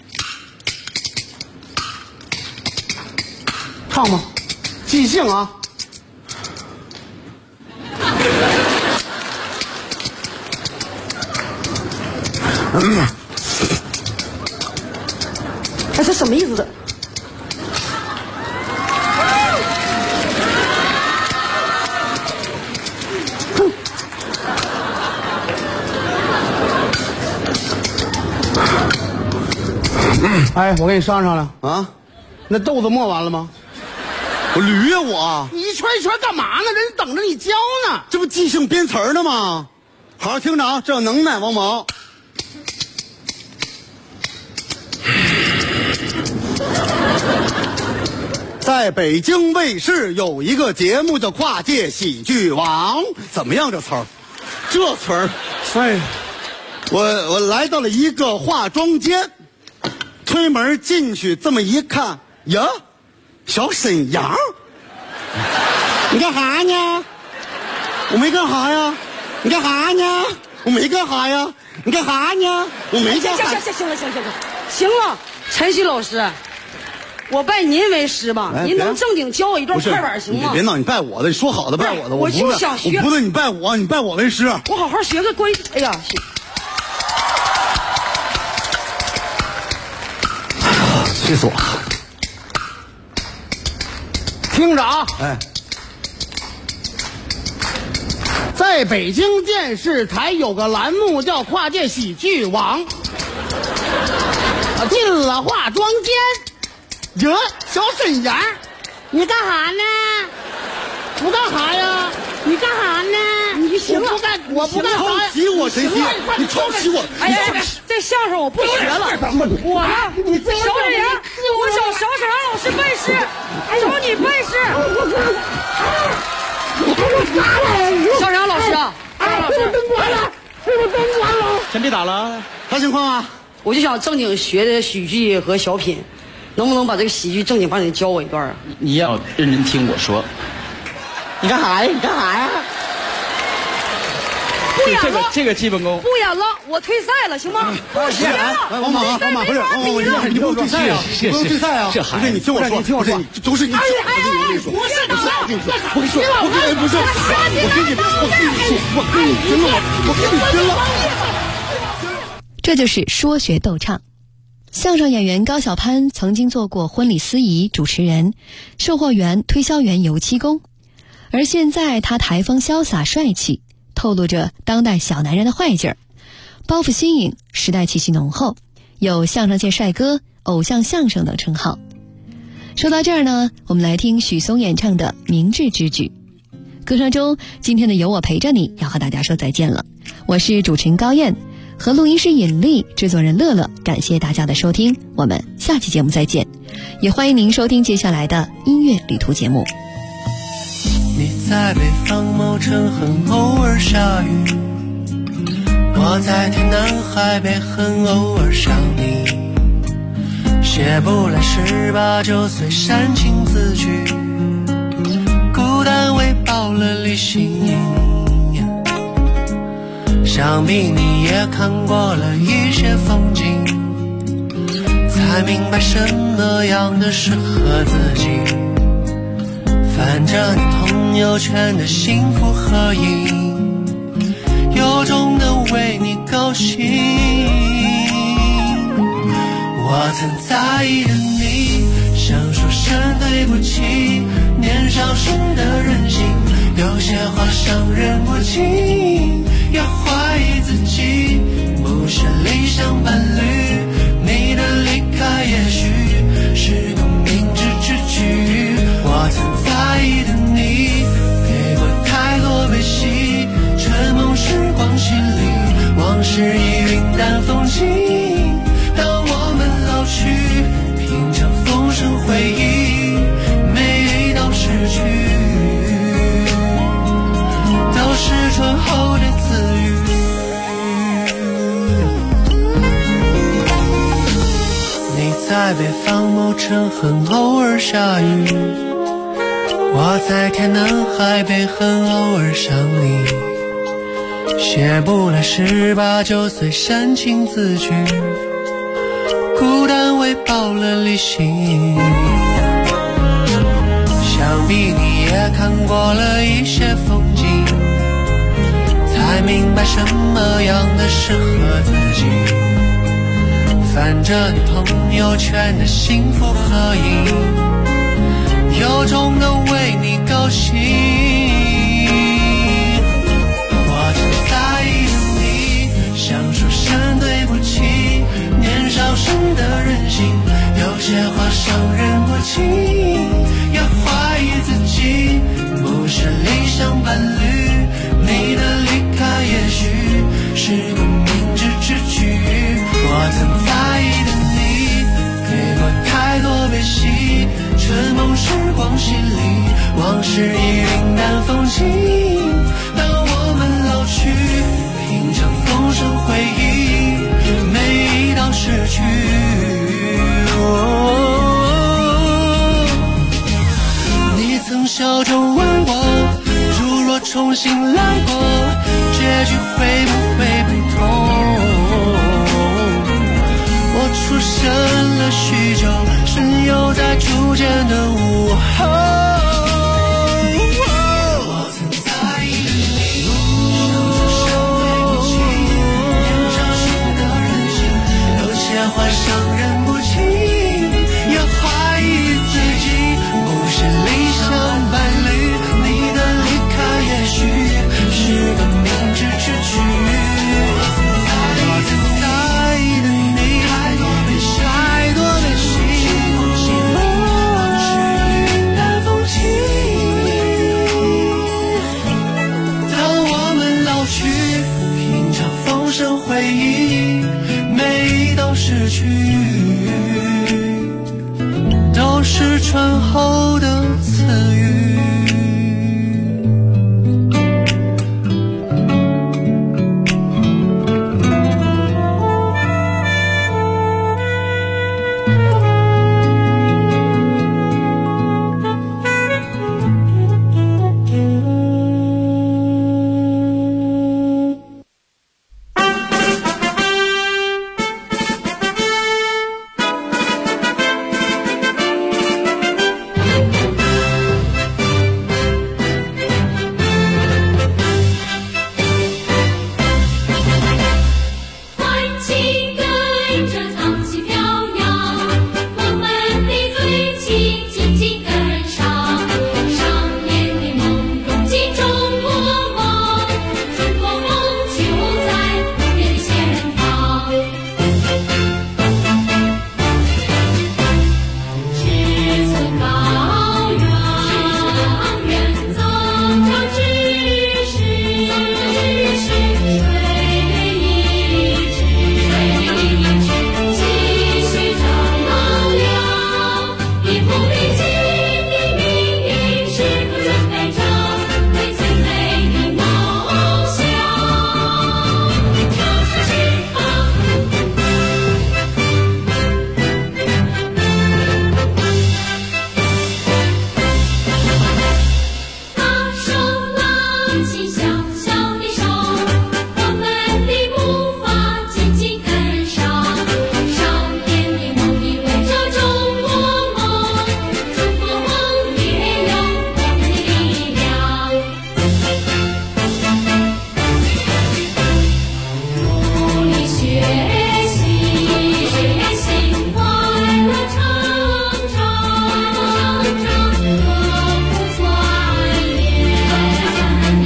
S26: 唱吧，即兴啊。
S2: 这什么意思？
S26: 我跟你商量
S1: 啊，
S26: 那豆子磨完了吗？
S1: 我驴呀我！
S26: 你一圈一圈干嘛呢？人等着你教呢。
S1: 这不即兴编词儿呢吗？好好听着啊，这有能耐，王某。在北京卫视有一个节目叫《跨界喜剧王》，怎么样这词儿？这词儿，我来到了一个化妆间，推门进去，这么一看，呀，小沈阳，你干啥呢？我没干啥呀。你干啥呢？我没干啥呀。你干啥呢？我没干啥。
S2: 行了，陈曦老师。我拜您为师吧，您能正经教我一段快板行吗？
S1: 别闹，你拜我的，你说好的拜我的，
S2: 我就想学。
S1: 我不能你拜我，你拜我为师。
S2: 我好好学个关。哎呀，
S1: 气死我了！
S26: 听着啊，在北京电视台有个栏目叫《跨界喜剧王》，进了化妆间。小沈阳，你干啥呢？不干啥呀？你干啥呢？
S2: 你行了，
S26: 我不干啥呀？
S1: 抄袭我，陈曦，你抄袭我！
S2: 哎呀，这相声我不学了。我呢？小沈阳，我找小沈阳老师拜师，找你拜师。小沈阳老师啊，
S26: 这个灯关了，这个灯关了。
S16: 先别打了，
S1: 啥情况啊？
S2: 我就想正经学的喜剧和小品。能不能把这个喜剧正经把你教我一段啊？
S16: 你要认真听我说。
S26: 你干啥呀？你干啥呀？
S2: 不演了，
S16: 这个基本功。
S2: 不演了，我退赛了，行吗？不学了。
S1: 王马，不是，你不用退赛啊，你不用退赛啊。
S16: 这孩子，
S1: 你听我说，不是你，都是你。
S26: 不是的，
S1: 我跟你拼了。
S11: 这就是说学逗唱。相声演员高晓攀曾经做过婚礼司仪、主持人、售货员、推销员、油漆工，而现在他台风潇洒帅气，透露着当代小男人的坏劲儿，包袱新颖，时代气息浓厚，有相声界帅哥、偶像相声等称号。说到这儿呢，我们来听许嵩演唱的《明智之举》。歌声中，今天的有我陪着你要和大家说再见了。我是主持人高燕， 和录音师尹丽、制作人乐乐，感谢大家的收听，我们下期节目再见。也欢迎您收听接下来的音乐旅途节目。
S14: 你在北方某城很偶尔下雨，我在天南海北很偶尔想你，写不来18、19岁煽情字句，孤单喂饱了理性。想必你也看过了一些风景，才明白什么样的适合自己，翻着你朋友圈的幸福合影，由衷的为你高兴。我曾在意的你，想说声对不起，年少时的任性，有些话伤人不轻，要怀疑自己不是理想伴侣，你的离开也许是个明智之举。我曾在意的你，给过太多悲喜，春梦时光洗礼，往事已云淡风轻。当我们老去，品尝风声回忆，每一道失去都是春后的自语。你在北方某城很偶尔下雨，我在天南海北很偶尔想你，写不来18、19岁煽情字句，孤单喂饱了理性。想必你也看过了一些风景，才明白什么样的适合自己，翻着你朋友圈的幸福合影，由衷的为你高兴。我曾在意的你，想说声对不起，年少时的任性，有些话伤人不轻，要怀疑自己不是理想伴侣，你的离开也许是个明智之举。我曾在意的你，给过太多悲喜，春梦时光洗礼，往事已云淡风轻。当我们老去，品尝风声回忆，每一道失去你曾笑着问我，如若重新来过，结局会不会不同？我出神了许久，神游在逐渐的午后。我曾在意的你，想说声对不起，年少时的任性，有些话伤人不轻，要怀疑自己不是理想伴侣，你的离开也许是个明智之举。我曾在意的你，太多悲喜，往事云淡风轻。当我们老去，品尝风声回忆，每一道失去都是春后的